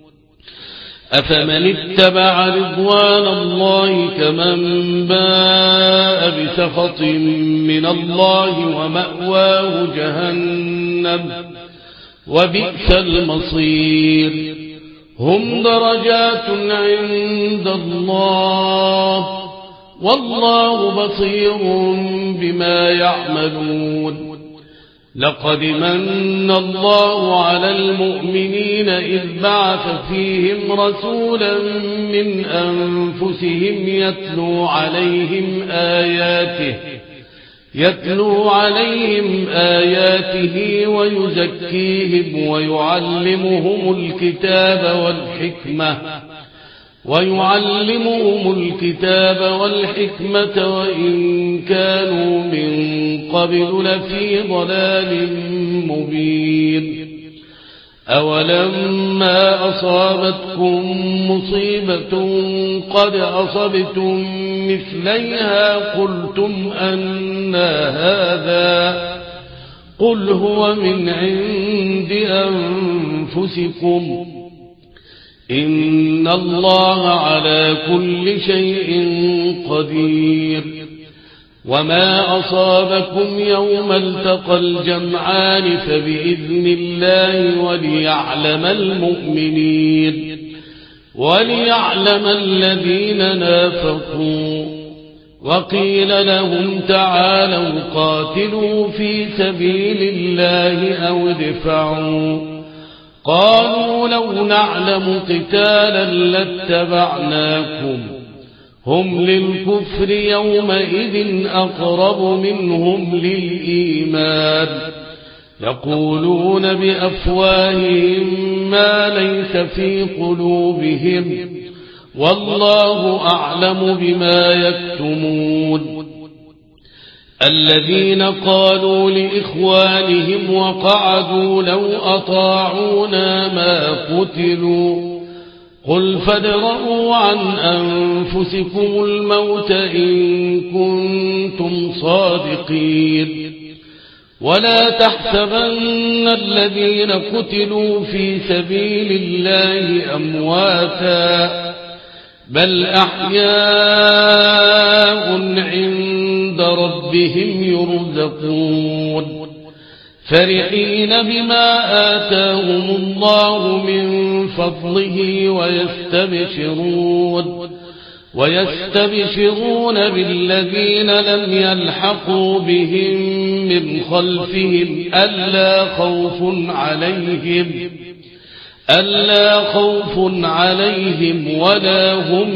أفمن اتبع رضوان الله كمن باء بسخط من الله ومأواه جهنم وبئس المصير هم درجات عند الله والله بصير بما يعملون لقد من الله على المؤمنين إذ بعث فيهم رسولا من أنفسهم يتلو عليهم آياته يتلو عليهم آياته ويزكيهم ويعلمهم الكتاب والحكمة ويعلمهم الكتاب والحكمة وإن كانوا من قبل لفي ضلال مبين أولما أصابتكم مصيبة قد أصبتم مثليها قلتم أنى هذا قل هو من عند أنفسكم إن الله على كل شيء قدير وما أصابكم يوم التقى الجمعان فبإذن الله وليعلم المؤمنين وليعلم الذين نافقوا وقيل لهم تعالوا قاتلوا في سبيل الله أو ادفعوا قالوا لو نعلم قتالا لاتبعناكم هم للكفر يومئذ أقرب منهم للإيمان يقولون بأفواههم ما ليس في قلوبهم والله أعلم بما يكتمون الذين قالوا لإخوانهم وقعدوا لو أطاعونا ما قتلوا قل فادرءوا عن أنفسكم الموت إن كنتم صادقين ولا تحسبن الذين قتلوا في سبيل الله أمواتا بل أحياء عند ربهم يرزقون فرحين بما آتاهم الله من فضله ويستبشرون ويستبشرون بالذين لم يلحقوا بهم من خلفهم ألا خوف عليهم ألا خوف عليهم ولا هم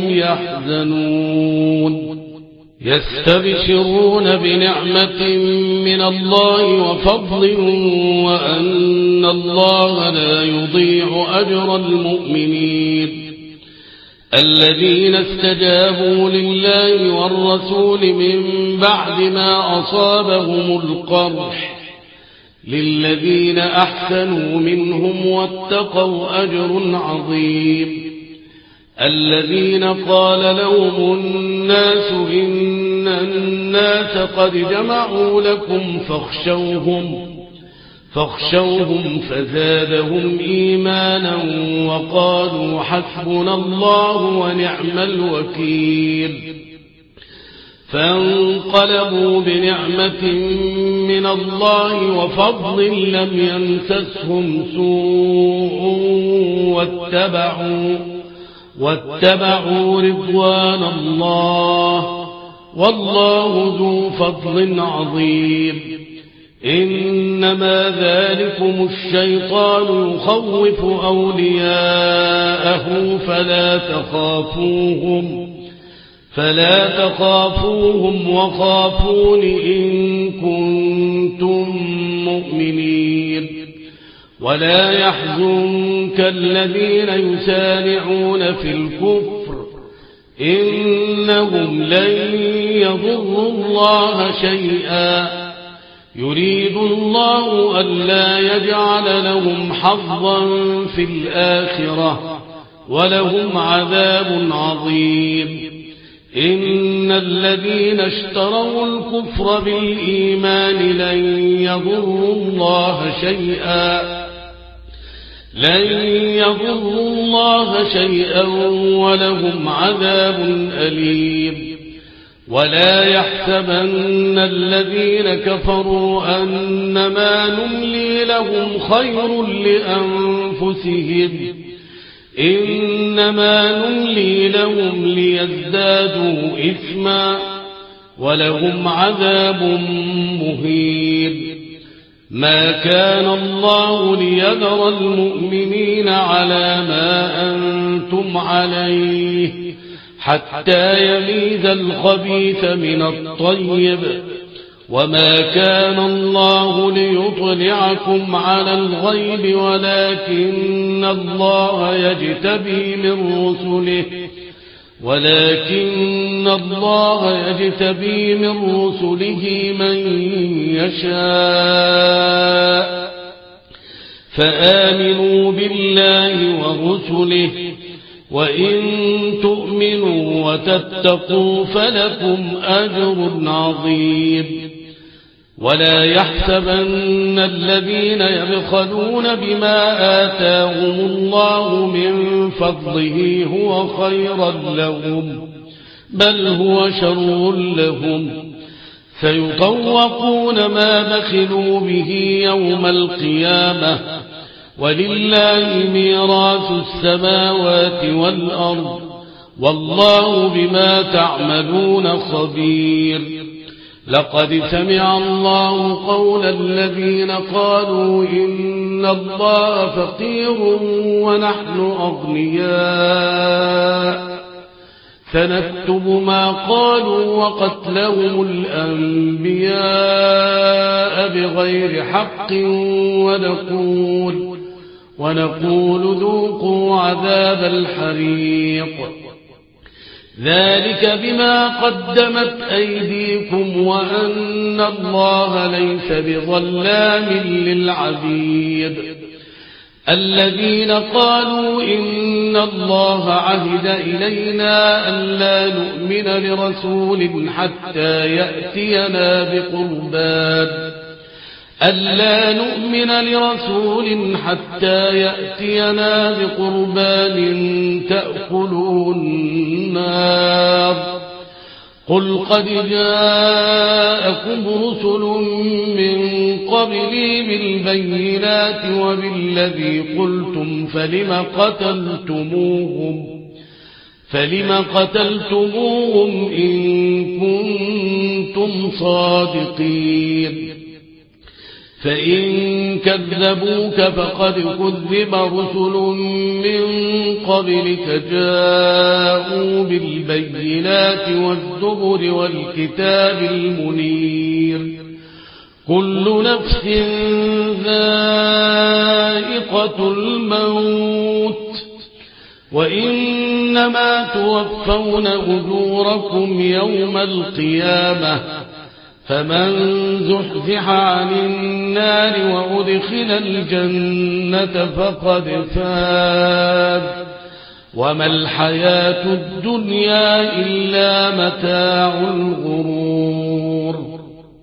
يحزنون يستبشرون بنعمة من الله وفضل وأن الله لا يضيع أجر المؤمنين الذين استجابوا لله والرسول من بعد ما أصابهم القرح للذين أحسنوا منهم واتقوا أجر عظيم الذين قال لهم الناس إن الناس قد جمعوا لكم فاخشوهم فاخشوهم فزادهم إيمانا وقالوا حسبنا الله ونعم الوكيل فانقلبوا بنعمة من الله وفضل لم يمسسهم سوء واتبعوا واتبعوا رضوان الله والله ذو فضل عظيم إنما ذلكم الشيطان يخوف أولياءه فلا تخافوهم فلا تخافوهم وخافون إن كنتم مؤمنين ولا يحزنك الذين يسارعون في الكفر إنهم لن يضروا الله شيئا يريد الله ألا يجعل لهم حظا في الآخرة ولهم عذاب عظيم إن الذين اشتروا الكفر بالإيمان لن يضروا الله شيئا لن يضروا الله شيئا ولهم عذاب أليم ولا يحسبن الذين كفروا أنما نملي لهم خير لأنفسهم إنما نملي لهم ليزدادوا إثما ولهم عذاب مهين ما كان الله ليذر المؤمنين على ما أنتم عليه حتى يميز الخبيث من الطيب وما كان الله ليطلعكم على الغيب ولكن الله يجتبي من رسله ولكن الله يجتبي من رسله من يشاء فآمنوا بالله ورسله وإن تؤمنوا وتتقوا فلكم أجر عظيم ولا يحسبن الذين يبخلون بما آتاهم الله من فضله هو خيرا لهم بل هو شر لهم سيطوقون ما بخلوا به يوم القيامة ولله ميراث السماوات والأرض والله بما تعملون خبير لقد سمع الله قول الذين قالوا إن الله فقير ونحن أغنياء سنكتب ما قالوا وقتلهم الأنبياء بغير حق ونقول ونقول ذوقوا عذاب الحريق ذلك بما قدمت أيديكم وأن الله ليس بظلام للعبيد الذين قالوا إن الله عهد إلينا ألا نؤمن لرسول حتى يأتينا بقربان ألا نؤمن لرسول حتى يأتينا بقربان تأكله النار قل قد جاءكم رسل من قبلي بالبينات وبالذي قلتم فلم قتلتموهم فلم قتلتموهم إن كنتم صادقين فإن كذبوك فقد كذب رسل من قبلك جاءوا بالبينات والزبر والكتاب المنير كل نفس ذائقة الموت وإنما توفون أجوركم يوم القيامة فمن زحزح عن النار وأدخل الجنة فقد فاز وما الحياة الدنيا إلا متاع الغرور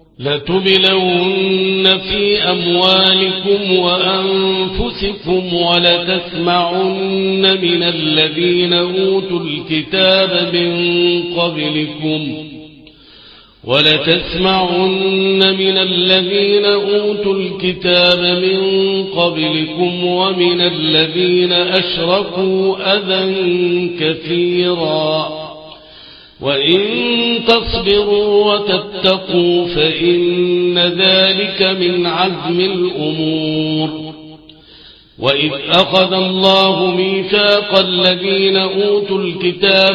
لتبلون في أموالكم وأنفسكم ولتسمعن من الذين أوتوا الكتاب من قبلكم ولتسمعن من الذين أوتوا الكتاب من قبلكم ومن الذين أشركوا أذى كثيرا وإن تصبروا وتتقوا فإن ذلك من عزم الأمور وإذ أخذ الله ميثاق الذين أوتوا الكتاب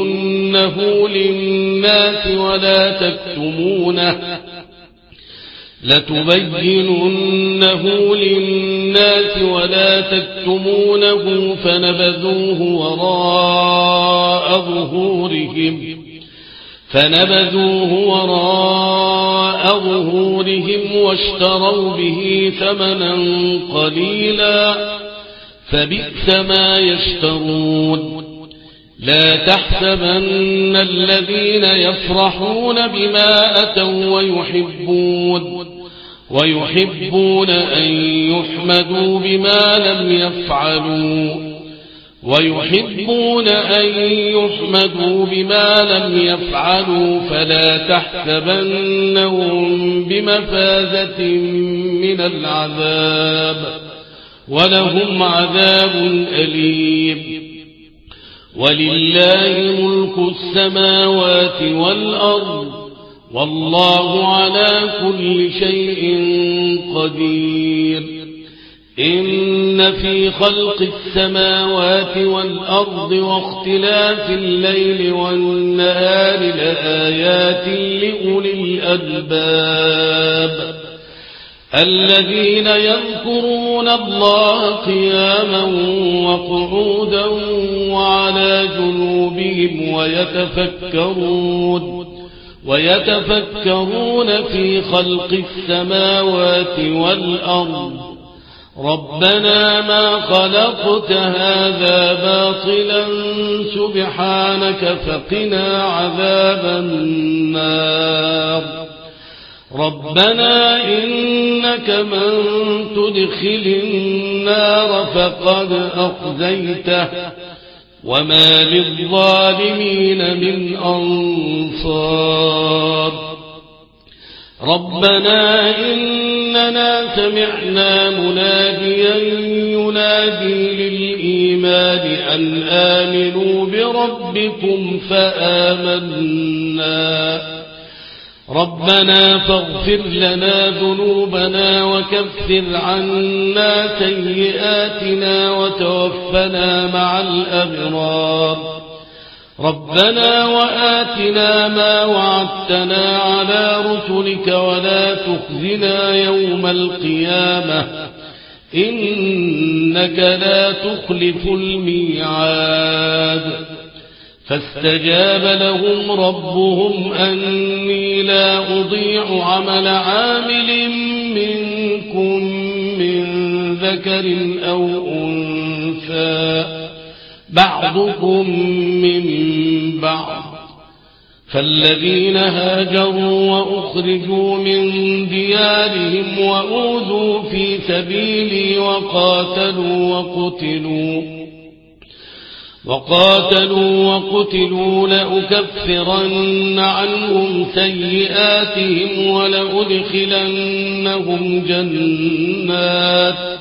لتبيننه للناس ولا تكتمونه لتبيننه للناس ولا تكتمونه فنبذوه وراء ظهورهم فنبذوه وراء ظهورهم واشتروا به ثمنا قليلا فبئس ما يشترون لا تحسبن الذين يفرحون بما أتوا ويحبون ويحبون أن يحمدوا بما لم يفعلوا ويحبون أن يحمدوا بما لم يفعلوا فلا تحسبنهم بمفازة من العذاب ولهم عذاب أليم ولله ملك السماوات والأرض والله على كل شيء قدير إن في خلق السماوات والأرض واختلاف الليل والنهار لآيات لأولي الألباب الذين يذكرون الله قياما وقعودا وعلى جنوبهم ويتفكرون ويتفكرون في خلق السماوات والأرض ربنا ما خلقت هذا باطلا سبحانك فقنا عذاب النار ربنا إنك من تدخل النار فقد أخزيته وما للظالمين من أنصار ربنا إننا سمعنا مناديا ينادي للإيمان أن آمنوا بربكم فآمنا ربنا فاغفر لنا ذنوبنا وكفر عنا سيئاتنا وتوفنا مع الأبرار ربنا وآتنا ما وعدتنا على رسلك ولا تخزنا يوم القيامة إنك لا تخلف الميعاد فاستجاب لهم ربهم أني لا أضيع عمل عامل منكم من ذكر أو أنثى بعضكم من بعض فالذين هاجروا وأخرجوا من ديارهم وأوذوا في سبيلي وقاتلوا وقتلوا وقاتلوا وقتلوا لأكفرن عنهم سيئاتهم ولأدخلنهم جنات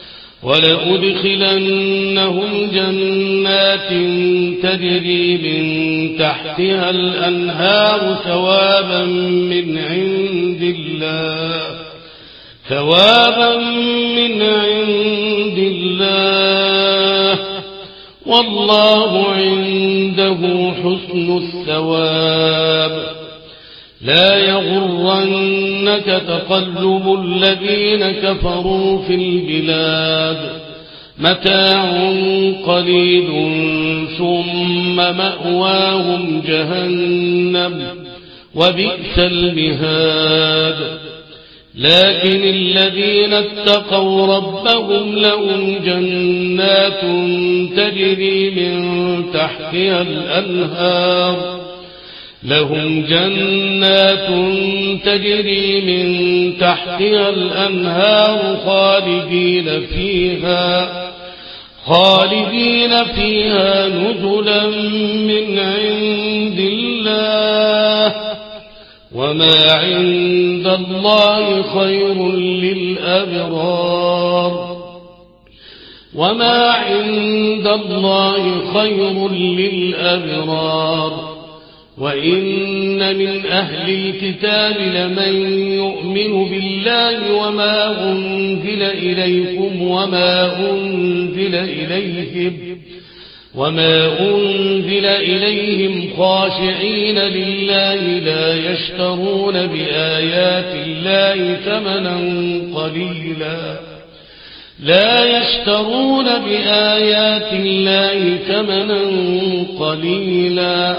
ولأدخلنهم جنات تجري من تحتها الأنهار ثوابا من عند الله ثوابا من عند الله والله عنده حسن الثواب لا يغرنك تقلب الذين كفروا في البلاد متاع قليل ثم مأواهم جهنم وبئس المهاد لكن الذين اتقوا ربهم لهم جنات تجري من تحتها الأنهار لهم جنات تجري من تحتها الأنهار خالدين فيها خالدين فيها نزلا من عند الله وما عند الله خير للأبرار وما عند الله خير للأبرار وإن من أهل الكتاب لمن يؤمن بالله وما أنزل إليكم وما أنزل إليهم وما أنزل إليهم خاشعين لله لا يشترون بآيات الله ثمنا قليلا لا يشترون بآيات الله ثمنا قليلا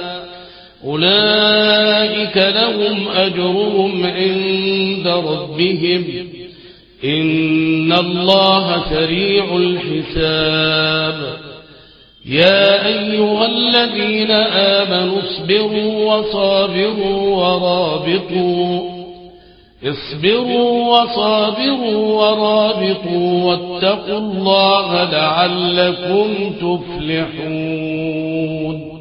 أولئك لهم أجرهم عند ربهم إن الله سريع الحساب يا أيها الذين آمنوا اصبروا وصابروا ورابطوا اصبروا وصابروا ورابطوا واتقوا الله لعلكم تفلحون